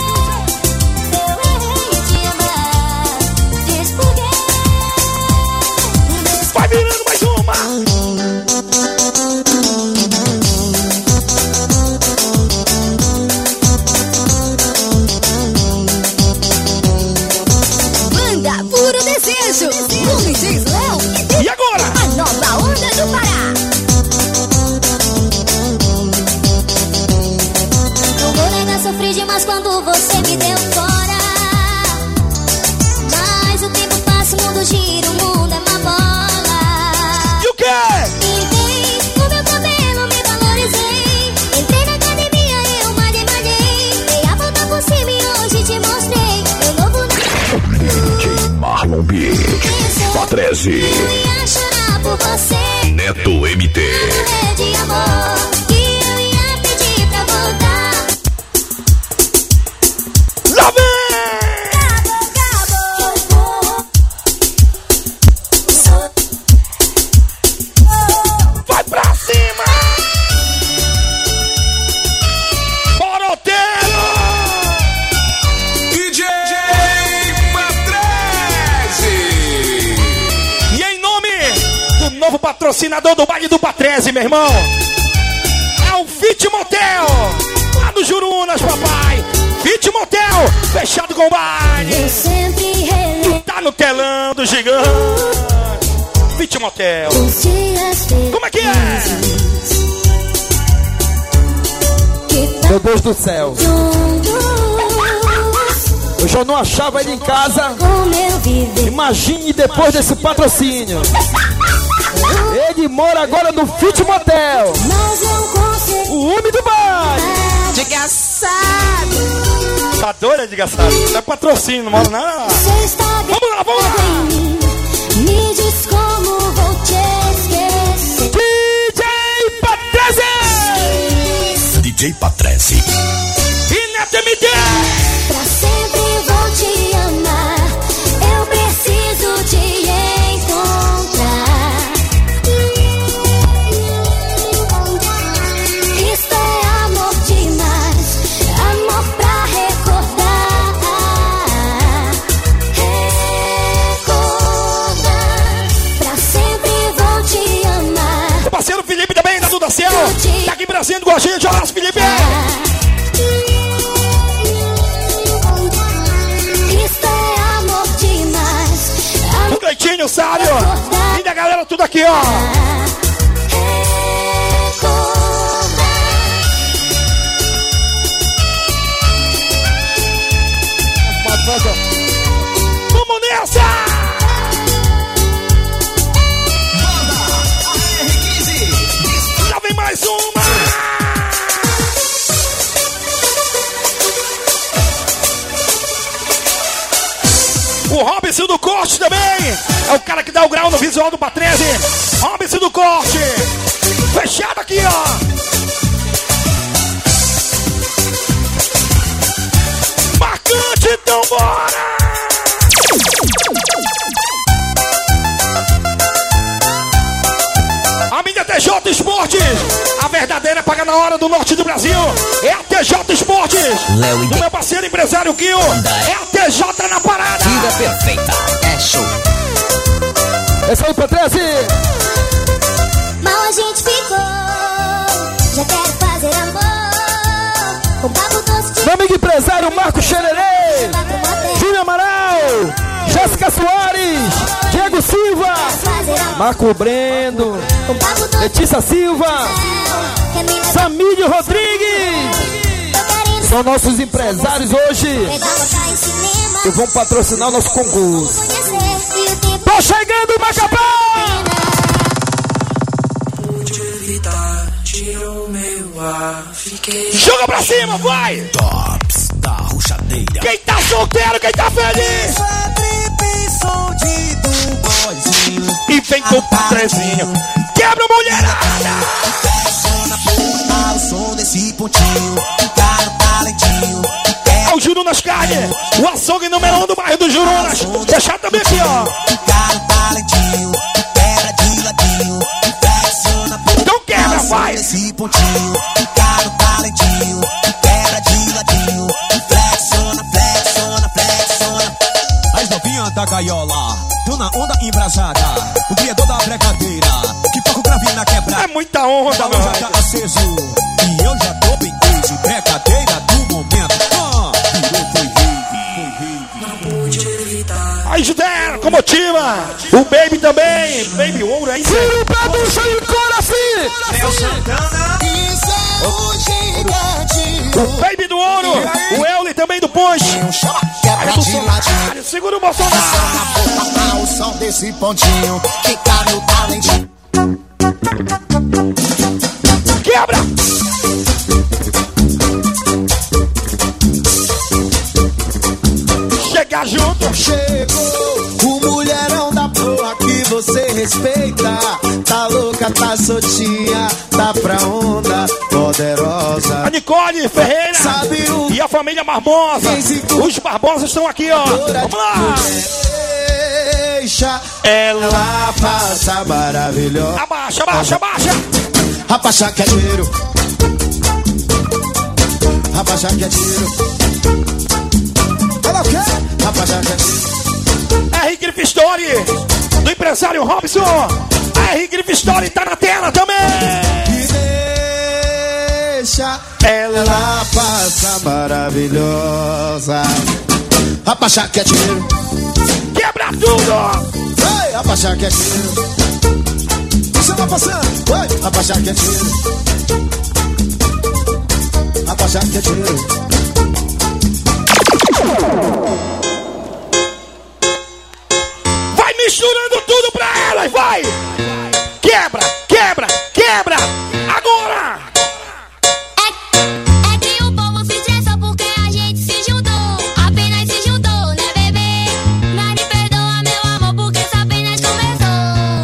Vai virando mais uma. Puro desejo, o D J Léo. E agora? A nova onda do Pará. Não vou negar, sofri demais quando você me deu fora. Mas o tempo passa, o mundo gira, o mundo é uma bola. E o quê? Pintei o meu cabelo, me valorizei. Entrei na academia, eu malhei, malhei. Dei a volta por cima e hoje te mostrei meu novo D J Marlon Beat, Patrese, eu ia chorar por você. Neto M T. É de amor que eu ia pedir pra voltar. Lá vem! Vai pra cima! Boroteiro! D J Patrese. E em nome do novo patrocinador do baile do Patrese, meu irmão, é o Fit Motel, lá do Jurunas, papai. Fit Motel, fechado com o baile. Eu sempre relevo Tá no telão do gigante. Fit Motel. os dias Como é que é? que Meu Deus do céu! juntos Eu já não achava ele em casa. como eu vivi. Imagine depois desse patrocínio. Ele mora agora no Fit Motel. Mas não consigo. O homem do baile. Desgraçado. Tá doida, desgraçado? Não é patrocínio, não mora nada. Você está Vamos lá, vamos lá. em mim. Me diz como vou te esquecer. D J Patrese. D J Patrese. E Neto M T. Pra sempre vou te amar. Eu preciso te encontrar. Isto é amor demais. Amor pra recordar. Recordar. Pra sempre vou te amar. O parceiro Felipe também, da Duda Ciel. Tá aqui em Brasília com a gente. Abraço, Felipe. Isto é amor demais. O Cleitinho, o Sábio. E da galera tudo aqui, ó. Vamos nessa! Já vem mais uma! O Robson do Corte também é o cara que dá o grau no visual do Patrese. Robson do Corte. Fechado aqui, ó. Marcante, então bora! paga na hora do norte do Brasil. É a T J Esportes. Léo e do meu parceiro empresário Gil. É a T J na parada. Tira perfeita, é show. Esse aí, Patrese. Mal a gente ficou, já quero fazer amor. Com papo doce de... Meu amigo empresário Marco Xererê, Júnior Amaral, Jéssica Soares, Diego Silva, Marco Brendo, Letícia Silva, Samílio Rodrigues. São nossos empresários hoje que vão patrocinar o nosso concurso. Tô chegando, Macapá! Joga pra cima, vai! Tops da ruchadeira. Quem tá solteiro, quem tá feliz? E vem com o Patrezinho. Quebra, mulherada! Ao som desse pontinho, cara talentinho. É o Juru nas carnes, o açougue número um do bairro do Jurunas. Deixar também aqui, ó. Cara talentinho, quebra de ladinho. Então quebra, vai! Esse pontinho, cara talentinho. Quebra de ladinho. Flexiona, flexiona, flexiona. As novinhas da gaiola, tô na onda embrasada. O criador da brincadeira, que toca o gravinho na quebrada. É muita onda, meu. Já tá aceso, e eu já tô bem crazy. Brincadeira do momento. Ah, virou, foi rave, foi rave. Não pude evitar. Aí, Judé, locomotiva. O Baby também. Baby Ouro, aí. Tira o pé do chão e cora assim. Léo Santana. Isso é o gigante. O Baby do Ouro. O Euler também do Punch. Quebra de ladinho. Segura o Bolsonaro. O som desse pontinho. Que cabe o talentinho. Quebra! Chega junto! Chegou o mulherão da porra que você respeita. Tá louca, tá soltinha, tá pra onda poderosa. A Nicole Ferreira Sabe o... e a família Barbosa. Os Barbosas estão aqui, ó. Vamos lá! Deixa ela passa maravilhosa. Abaixa, abaixa, abaixa! Rapaz, que é dinheiro. Rapaz, que é dinheiro. Ela o quê? Rapaz, que é dinheiro. R. Griff Story, do empresário Robson. A R. Griff Story tá na tela também. E deixa ela passa maravilhosa. Rapaz, que é dinheiro. Quebra tudo! Ei, rapaz, que é dinheiro. Você vai passando, oi, abaixar que é tiro. Abaixar que é tiro. Vai misturando tudo pra elas, vai! Quebra, quebra, quebra! Agora! É, é que o povo se estressa porque a gente se juntou. Apenas se juntou, né, bebê? Mas me perdoa, meu amor, porque isso apenas começou.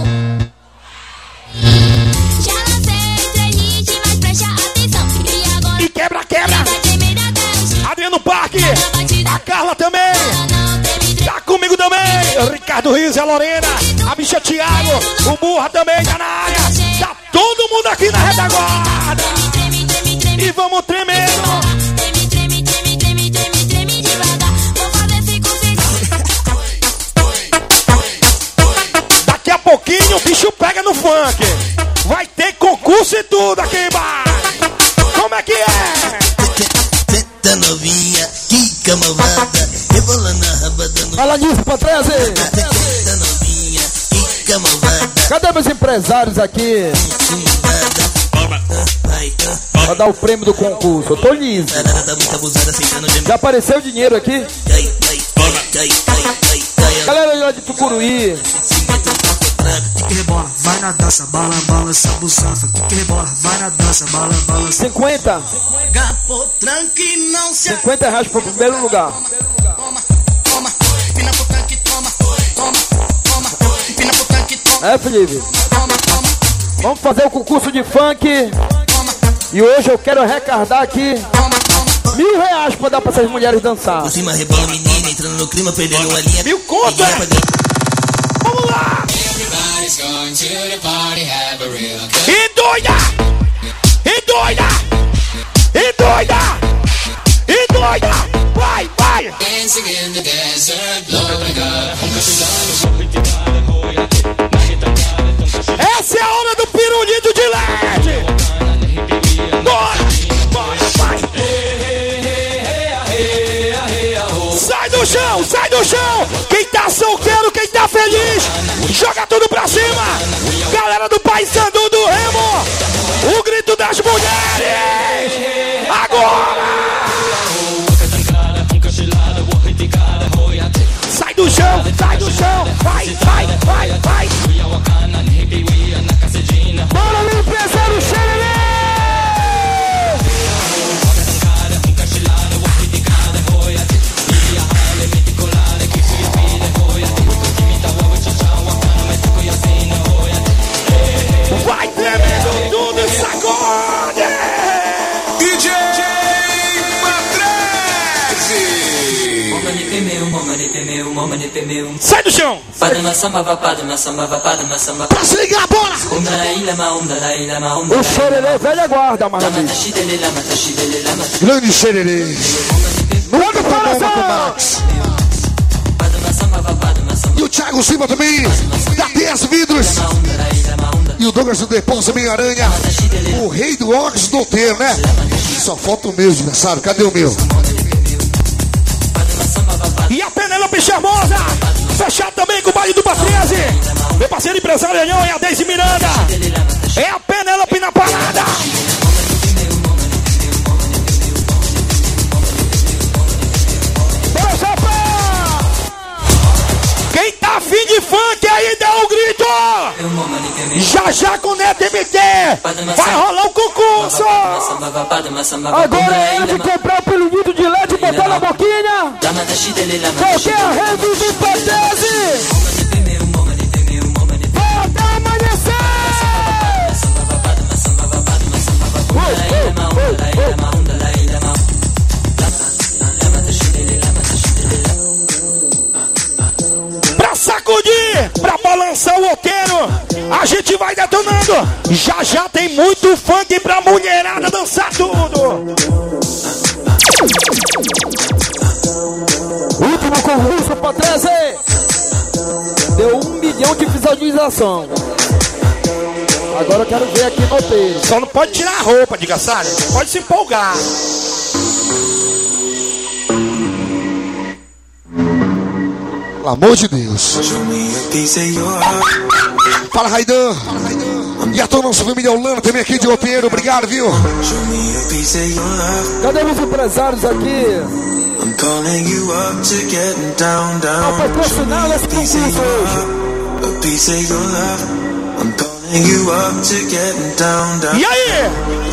Já lancei três hits, mas preste atenção. E agora... E quebra, quebra! Adriano Parque! A Carla também! Tá comigo também! Ricardo Rios e a Lorena! A bicha Thiago! O Burra também tá na área! Tá todo mundo aqui na retaguarda! E vamos tremendo! Daqui a pouquinho o bicho pega no funk! Vai ter concurso e tudo aqui embaixo! Como é que é? Teta novinha, que cama malvada, rebolando a rabada no... Fala nisso, Patrese! Teta novinha, que cama malvada. Cadê meus empresários aqui? Pra dar o prêmio do concurso. Eu tô liso. Já apareceu o dinheiro aqui? Galera lá de Tucuruí. Que rebola, vai na dança, bala, balança, busança. Que rebola, vai na dança, bala, balança. cinquenta. Tranque, não se... cinquenta reais pro primeiro lugar. Toma, toma, pina pro tanque, toma, toma, toma, pina pro tanque, toma. É, Felipe? Toma, toma. Vamos fazer o concurso de funk. E hoje eu quero arrecadar aqui mil reais pra dar pra essas mulheres dançar. Por cima rebola, menina, entrando no clima, perdendo a linha. Mil conto! Vamos lá! E doida! E doida, e doida, e doida, vai, vai. Essa é a hora do pirulito de L E D. Bora, bora, vai. Sai do chão, sai do chão. Quem tá solteiro, quem tá feliz, joga tudo pra cima. Galera do Paysandu do Remo, o grito das mulheres. Agora. Sai do chão, sai do chão. Vai, vai, vai, vai. Bora, meu empresário, xererê. Vai tremendo tudo e sacode! D J Patrese! Sai do chão! Pra se ligar a bola! O xererê velha guarda, mano. Grande xererê! Grande coração! E o Thiago Silva também, da dez vidros. E o Douglas do Depósito também, Aranha. O rei do Ox do Outeiro, né? Só falta o meu desgraçado, cadê o meu? E a Penélope Charmosa, fechado também com o baile do Patrese. Meu parceiro empresário Leão é a Deise Miranda. É a Penélope na parada. Quem tá afim de funk aí dá um grito! Já já com o Neto M T vai rolar o concurso! Agora é hora de comprar o pirulito de L E D e botar na boquinha! Qualquer a revista do Patrese! Volta a amanhecer! Pra sacudir, pra balançar o outeiro, a gente vai detonando. Já já tem muito funk pra mulherada dançar tudo. Último concurso, Patrese. Deu um milhão de visualização. Agora eu quero ver aqui no outeiro. Só não pode tirar a roupa, diga, sabe? Pode se empolgar. Pelo amor de Deus. Fala, Raidan. E a toda nossa família Holanda também aqui de outeiro. Obrigado, viu? Cadê os empresários aqui? Pra patrocinar esse concurso hoje. E aí?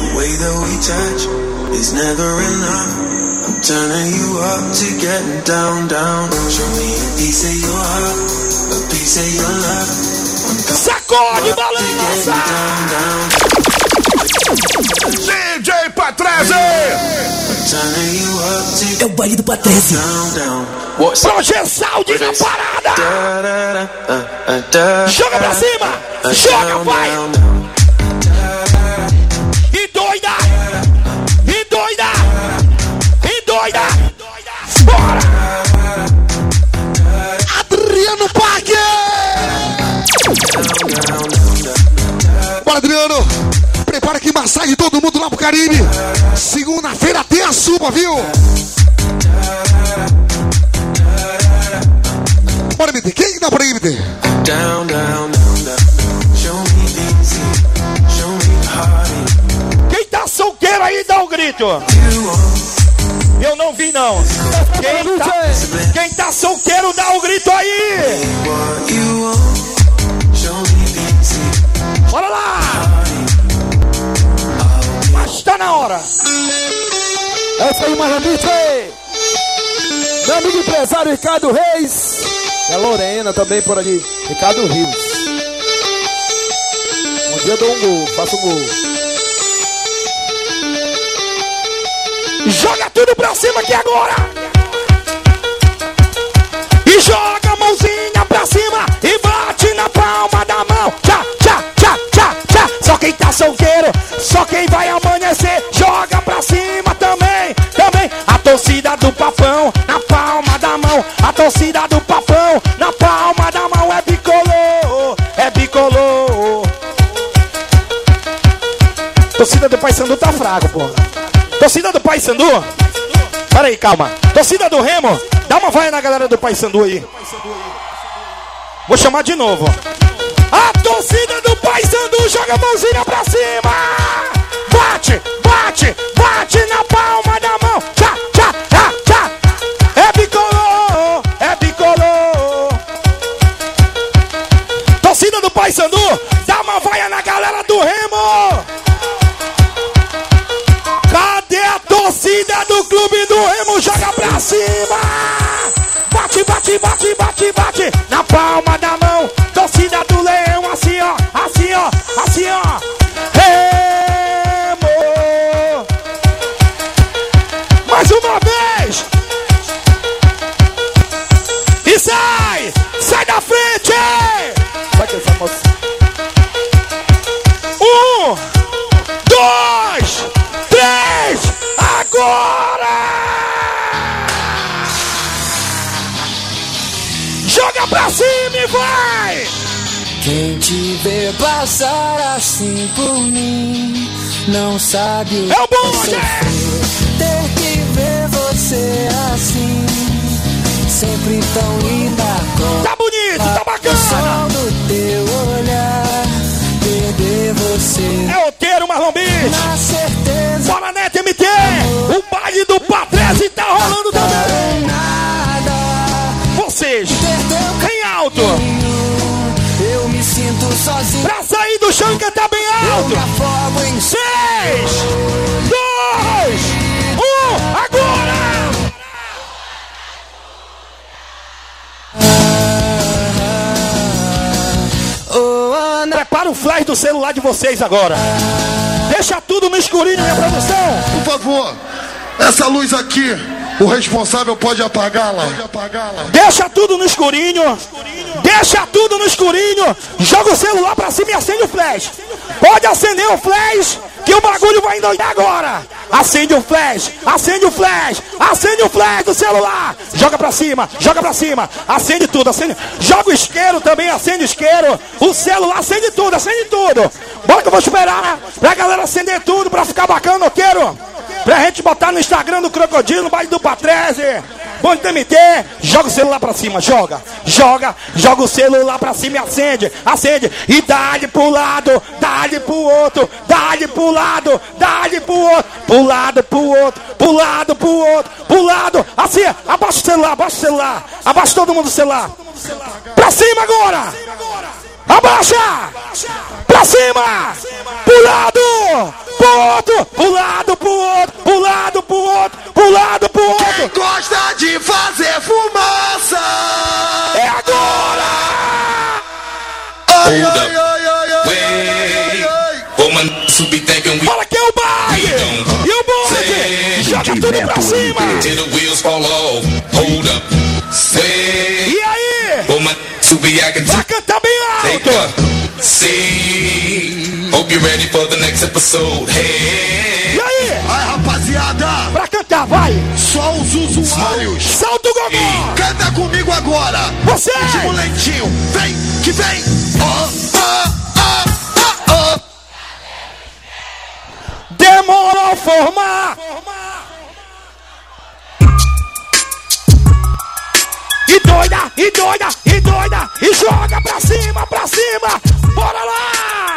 I'm turning you up to getting down, down. Show me a piece of your heart, a piece of your love. Sacode, balança! D J Patrese! É o baile do Patrese. Projeção de na parada! Joga pra cima! Joga, vai! E doida! E doida! E doida! Bora! Adriano Parque! Bora, Adriano! Prepara que massagem todo mundo lá pro Caribe! Segunda-feira tem a suba, viu? Bora, M T! Quem dá por aí, M T? Down, down, down, down. Show me easy, show me hard. Quem tá solteiro aí dá um grito! Eu não vi, não. Quem tá, quem tá solteiro dá um grito aí! Bora lá! Mas tá na hora! Essa aí, Marramite! Meu amigo empresário Ricardo Reis. E a Lorena também por ali. Ricardo Rios. Um dia eu dou um gol, faço um gol. Joga tudo pra cima aqui agora! E joga a mãozinha pra cima e bate na palma da mão. Tchá, tchá, tchá, tchá, tchá. Só quem tá solteiro, só quem vai amanhecer. torcida do Papão, na palma da mão é bicolor, é bicolor. Torcida do Paysandu tá fraco, pô. Torcida do Paysandu? Pera aí, calma. Torcida do Remo, dá uma vaia na galera do Paysandu aí. Vou chamar de novo. A torcida do Paysandu joga a mãozinha pra cima. Bate, bate, bate na palma da mão. Tchá, tchá, tchá, tchá. É bicolor, é bicolor. Torcida do Paysandu, dá uma vaia na galera do Remo. Cadê a torcida do clube do Remo? Joga pra cima. Bate, bate, bate, bate, bate na palma da mão. Torcida do Leão, assim ó, assim ó, assim ó. Remo. Mais uma vez. E sai, sai da frente. Vai que essa moça. Um, dois, três, agora! Joga pra cima e vai! Quem te vê passar assim por mim não sabe o é o bom, que ter que ver você assim, sempre tão linda. Tá bonito, tá bacana! Só do teu olhar, perder você. É o Teiro Marlon Beach! Na certeza. Bora Net M T! O baile do Patrese tá rolando também! Vocês, bem alto! Eu me sinto sozinho. Pra sair do chão e cantar bem alto! Em seis, dois, um, agora! Prepara o flash do celular de vocês agora. Deixa tudo no escurinho, minha produção. Por favor, essa luz aqui, o responsável pode apagá-la. Deixa tudo no escurinho. Deixa tudo no escurinho. Joga o celular pra cima e acende o flash. Pode acender o flash, que o bagulho vai endoidar agora. Acende o flash, acende o flash, acende o flash do celular. Joga pra cima, joga pra cima. Acende tudo, acende. Joga o isqueiro também, acende o isqueiro. O celular acende tudo, acende tudo. Bora que eu vou esperar pra galera acender tudo pra ficar bacana, queiro. Pra gente botar no Instagram do Crocodilo, no baile do Patrese. Bonde do M T, joga o celular pra cima, joga, joga, joga o celular pra cima e acende, acende, e dá-lhe pro lado, dá-lhe pro outro, dá-lhe pro lado, dá-lhe pro outro, pro lado, pro outro, pro lado, pro outro, pro lado, assim, abaixa o celular, abaixa o celular, abaixa todo mundo o celular, pra cima agora, abaixa, pra cima, pro lado, pro outro, pro lado, pro outro, pro lado, pro outro, pro lado, pro outro. Quem gosta de fazer fumaça é agora! Ai, ai, ai, ai, ai, ai. Fala que é o baile! E o bonde! Joga tudo pra cima! E aí? Vai cantar bem alto! Hope you're ready for the next episode. Hey. E aí? Ai, rapaziada! Pra cantar, vai! Só os usuários! Salta o gogó! Canta comigo agora! Você! Último lentinho! Vem, que vem! Oh, oh, oh, oh, oh. Demorou formar! E doida, e doida, e doida! E joga pra cima, pra cima! Bora lá!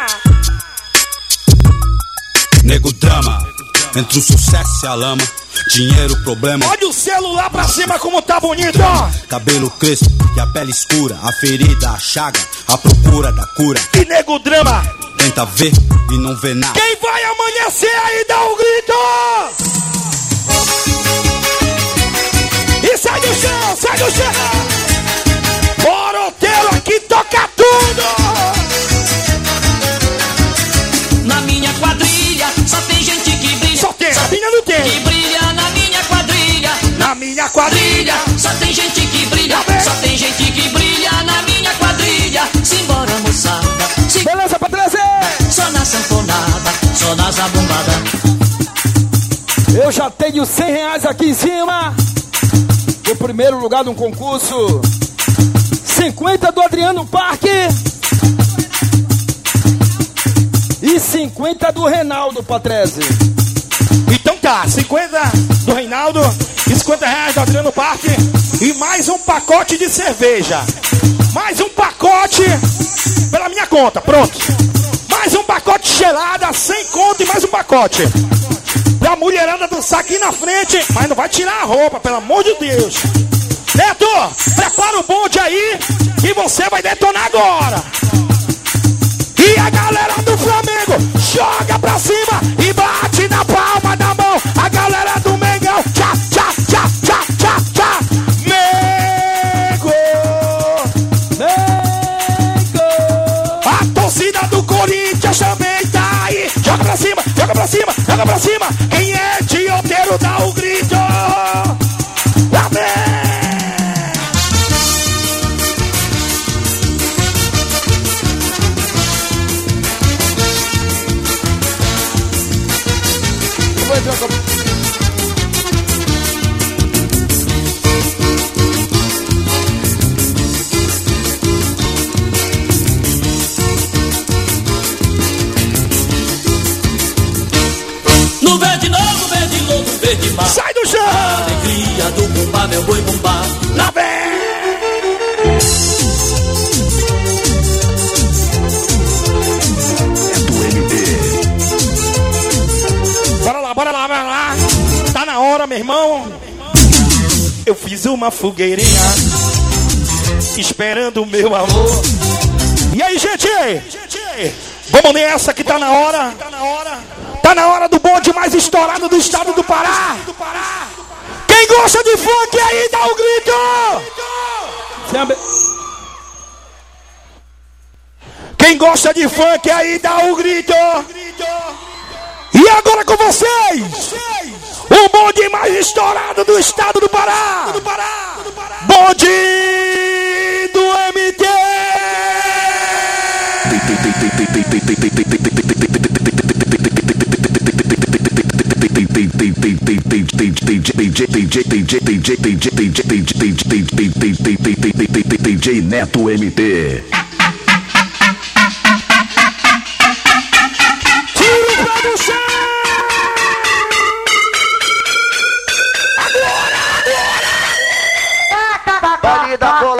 Nego drama, entre o sucesso e a lama. Dinheiro, problema. Olha o celular pra cima como tá bonito, ó. Cabelo crespo e a pele escura. A ferida, a chaga, a procura da cura. E nego drama. Tenta ver e não vê nada. Quem vai amanhecer aí dá um grito. E sai do chão, sai do chão. Boroteiro aqui toca tudo. Na minha quadrilha só tem gente que brilha. Só tem, a minha não tem. Que brilha na minha quadrilha. Na minha quadrilha só tem gente que brilha. Só tem gente que brilha na minha quadrilha. Simbora, moçada. Sim. Beleza, Patrícia? Só na sanfonada, só na zabumbada. Eu já tenho cem reais aqui em cima. o primeiro lugar no concurso. cinquenta do Adriano Parque. E cinquenta do Reinaldo Patrese. Então tá, cinquenta do Reinaldo e cinquenta reais do Adriano Parque. E mais um pacote de cerveja. Mais um pacote pela minha conta, pronto. Mais um pacote gelada, sem conta e mais um pacote. Pra mulherada dançar aqui na frente, mas não vai tirar a roupa, pelo amor de Deus. Neto, prepara o bonde aí e você vai detonar agora. E a galera do Flamengo joga pra cima e bate na palma da mão. A galera do Mengão, tchá, tchá, tchá, tchá, tchá, tchá. Mengo, Mengo. A torcida do Corinthians também tá aí. Joga pra cima, joga pra cima, joga pra cima. Quem é tioteiro dá o grito. Amém. No verde novo, verde louco, verde mar. Sai do chão! A alegria do bumbá, meu boi bumbá. Lá vem! Bora lá, bora lá, bora lá. Tá na hora, meu irmão. Eu fiz uma fogueirinha esperando o meu amor. E aí, gente? Vamos nessa que tá na hora. Tá na hora do bonde mais estourado do estado do Pará. Quem gosta de funk aí, dá o grito. Quem gosta de funk aí, dá o grito. E agora com vocês, o bonde mais estourado do estado do Pará. Bonde do M T. D J Neto M T. Tiro pra você! Agora, agora! Vale da bola.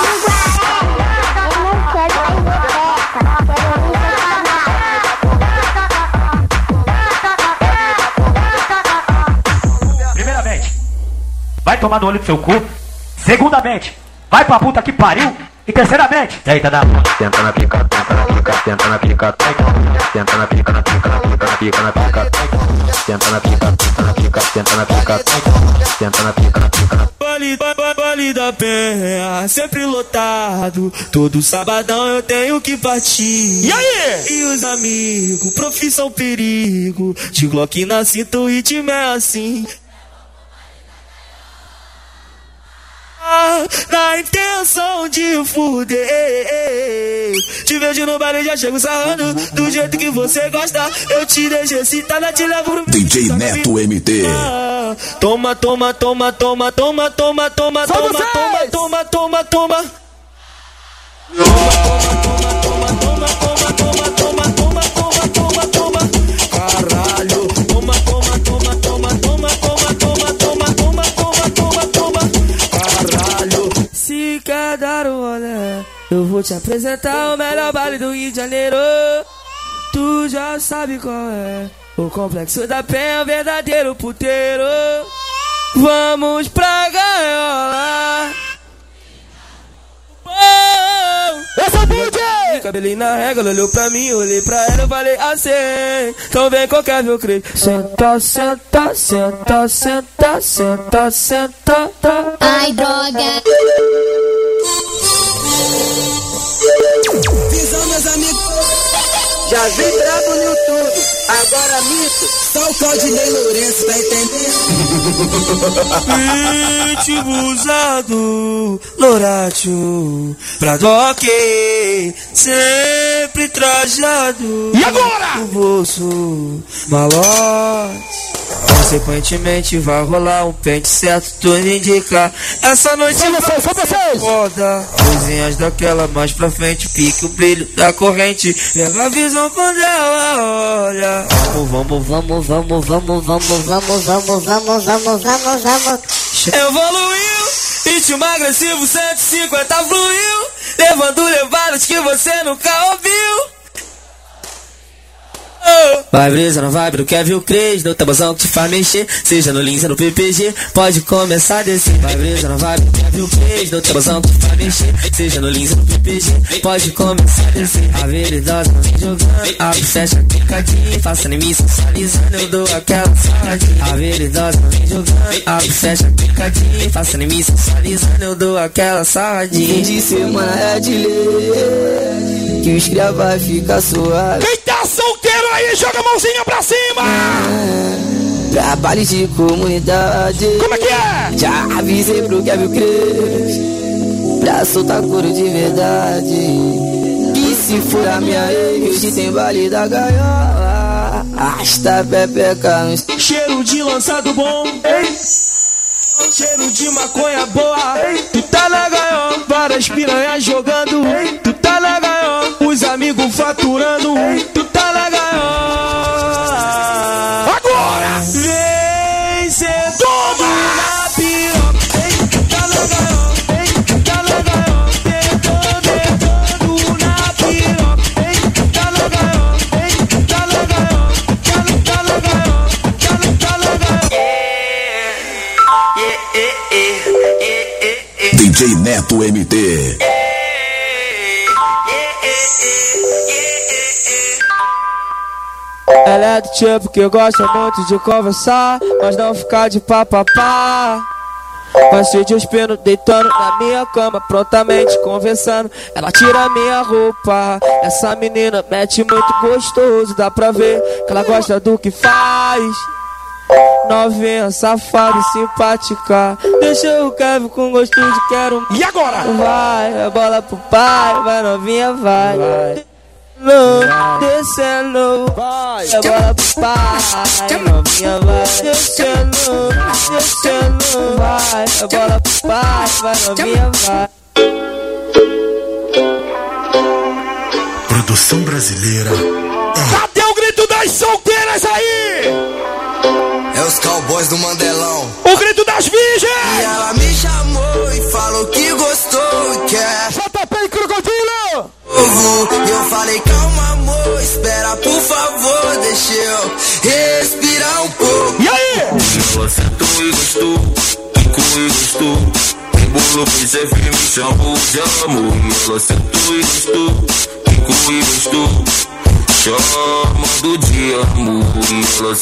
Primeiramente, vai tomar no olho do seu cu. Segundamente, vai pra puta que pariu. E terceiramente, eita da tenta na pica, tenta na pica, tenta na pica, tenta na pica, na pica, na pica, na pica, na pica, tenta na pica, tenta na pica, tenta na pica, tenta na pica, na pica. Vale, vale da penha, sempre lotado. Todo sabadão eu tenho que partir. E aí? E os amigos, profissão perigo. De Glock na cinta, o ritmo é assim. Na intenção de fuder. Te vejo no baile, já chego sarrando. Do jeito que você gosta, eu te deixo excitada, te levo pro D J Neto M T. Toma, toma, toma, toma, toma, toma, toma, toma, toma, toma, toma, toma. Caralho, toma, toma, toma, toma, toma, toma, toma, toma, toma, toma, toma, toma. Caralho. Se quer dar um rolê, eu vou te apresentar o melhor baile do Rio de Janeiro. Tu já sabe qual é. O complexo da penha, verdadeiro puteiro. Vamos pra gaiola. Oh, eu sou D J. Cabelinho na régua, olhou pra mim, olhei pra ela, eu falei assim. Então vem qualquer meu creio. Senta, senta, senta, senta, senta, senta. Ai, droga. Visão, meus amigos. Já vi brabo no YouTube, agora mito. Só o Claudinei Lourenço, tá entendendo? Ritmo usado, Loratio, pra doc, sempre trajado. E agora? No bolso, malote. Consequentemente vai rolar um pente certo, tudo indica. Essa noite só vocês, só vocês. Foda. Coisinhas daquela mais pra frente, pique o brilho da corrente. Pega a visão quando ela olha. Vamos, vamos, vamos, vamos, vamos, vamos, vamos, vamos, vamos, vamos, vamos, vamos. Evoluiu, ritmo agressivo, cento e cinquenta fluiu, levando levadas que você nunca ouviu. Vai brisa na vibe do Kevin Cres, no tabuzão que te faz mexer, seja no Lins ou no P P G, pode começar a descer. Vai brisa na vibe do Kevin Cres, no tabuzão que te faz mexer, seja no Lins ou no P P G, pode começar a descer. A veridosa não vem jogando, abre, fecha, clicadinho, faça em mim sensualizando, eu dou aquela saladinha. A veridosa não vem jogando, abre, fecha, clicadinho, faça em mim sensualizando, eu dou aquela saladinha. Fim de semana é de lei, que os cria vai ficar suave. Quem tá solteiro aí, joga a mãozinha pra cima! Trabalho de comunidade. Como é que é? Já avisei pro Kevin Cres pra soltar couro de verdade. E se for a minha ex, hoje tem baile da gaiola. Arrasta pepeca no cheiro de lançado bom. Ei. Cheiro de maconha boa. Ei. Tu tá na gaiola, várias piranhas jogando. Ei. Tu tá na gaiola, os amigos faturando. Ei. Tu tá na gaiola. Agora! Vem ser toma na piroca. Ei. Tá na gaiola, ei. Tá na gaiola. Tentando, tentando na piroca. Ei. Tá na gaiola, ei. Tá na gaiola. Tá na, tá na gaiola. Tá na, tá na gaiola. D J Neto M T. Ela é do tipo que gosta muito de conversar, mas não ficar de papapá. Vai se despindo, deitando na minha cama, prontamente conversando. Ela tira minha roupa. Essa menina mete muito gostoso, dá pra ver que ela gosta do que faz. Novinha, safada e simpática. Deixa o Kevin com gosto de quero. E agora? Vai, é bola pro pai, vai novinha, vai, vai. Não, descendo, vai, é bola pro pai, novinha, vai. Descendo, descendo, vai, é bola pro pai, vai novinha, vai. Produção brasileira. Cadê o grito das solteiras aí? É os cowboys do Mandelão. O grito das virgens. E ela me chamou e falou que gostou e quer J P e Crocodilo. E eu falei, calma amor, espera por favor, deixa eu respirar um pouco. E aí? Ela sentou e gostou, ficou e gostou. Embolou, fez F, me chamou de amor. Ela sentou e gostou, ficou e gostou. Chamando de amor. Ela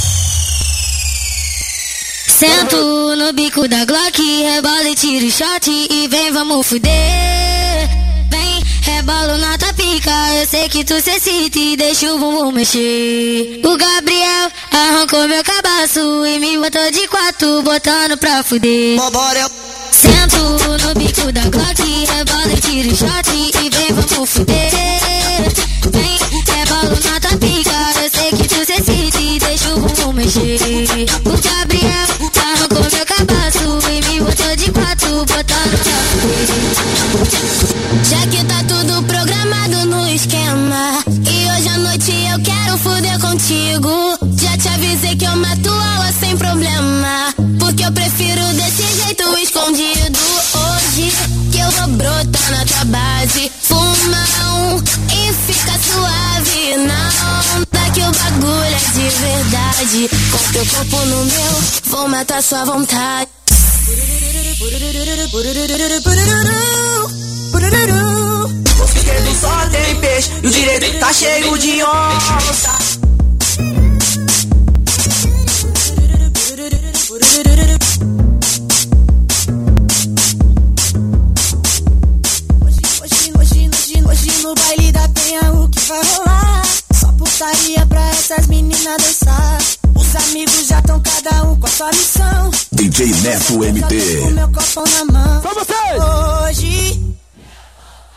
Sento no bico da Glock, rebola e tiro shot e vem, vamos fuder. Vem, rebolo na tua pica, eu sei que tu se excita e deixa o bumbum mexer. O Gabriel arrancou meu cabaço e me botou de quatro, botando pra fuder. Sento no bico da Glock, rebola e tiro shot e vem, vamos fuder. Vem, rebolo na tua pica, eu sei que tu se excita e deixa o bumbum mexer. O Gabriel arrancou meu cabaço e me botou de quatro, botando pra fuder. Já que tá tudo programado no esquema, e hoje à noite eu quero fuder contigo. Já te avisei que eu mato aula sem problema, porque eu prefiro desse jeito escondido. Hoje que eu vou brotar na tua base, fumar um e fica suave. Na onda que o bagulho é de verdade, com teu corpo no meu, vou matar sua vontade. O esquerdo só tem peixe e o direito tá cheio de onça. Hoje, hoje, hoje, hoje no baile da penha o que vai rolar? Só putaria pra essas meninas dançar. Os amigos já tão cada um com a sua missão. D J Neto M T. Com meu copão na mão. Só vocês! Hoje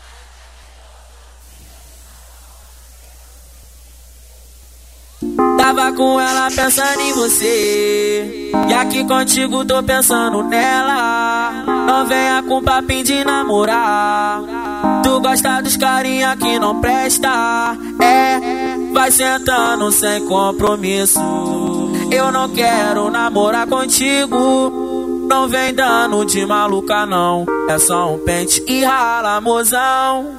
tá Tava com ela pensando em você, e aqui contigo tô pensando nela. Não venha com papinho de namorar. Tu gosta dos carinha que não presta. É, vai sentando sem compromisso. Eu não quero namorar contigo. Não vem dando de maluca não. É só um pente e rala, mozão.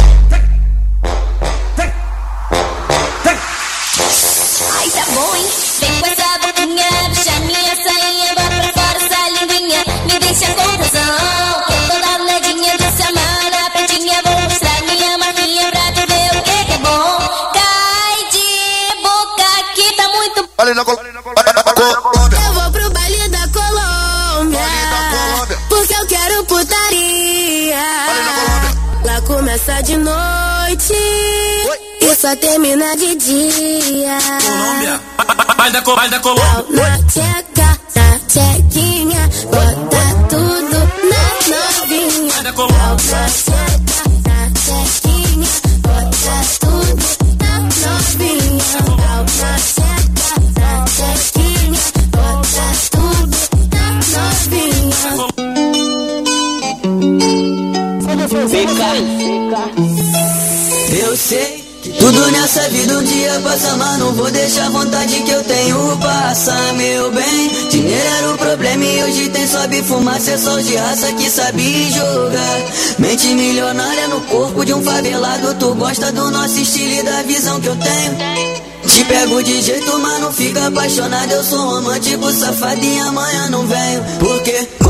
Ai, tá bom, hein? Vem com essa boquinha, deixa minha sainha, vai pra fora essa linguinha, me deixa confusão. Tô toda ledinha dessa mana, pretinha, vou mostrar minha marquinha pra tu ver o que que é bom. Cai de boca que tá muito... Olha na Colômbia. Eu vou pro baile da Colômbia, porque eu quero putaria. Lá começa de noite e só termina de dia. Colômbia, vai da Colômbia, vai da Colômbia. Na tcheca, na tchequinha, bota tudo na novinha. Vai da Colômbia. Na tcheca, na tchequinha, bota tudo na novinha. Na tcheca, na tchequinha, bota tudo na novinha. Eu sei que tudo nessa vida um dia passa, mas não vou deixar a vontade que eu tenho passar, meu bem. Dinheiro era o problema e hoje tem sobe fumaça, é só de raça que sabe jogar. Mente milionária no corpo de um favelado, tu gosta do nosso estilo e da visão que eu tenho. Te pego de jeito, mas não fica apaixonado. Eu sou um romântico safado e amanhã não venho. Porque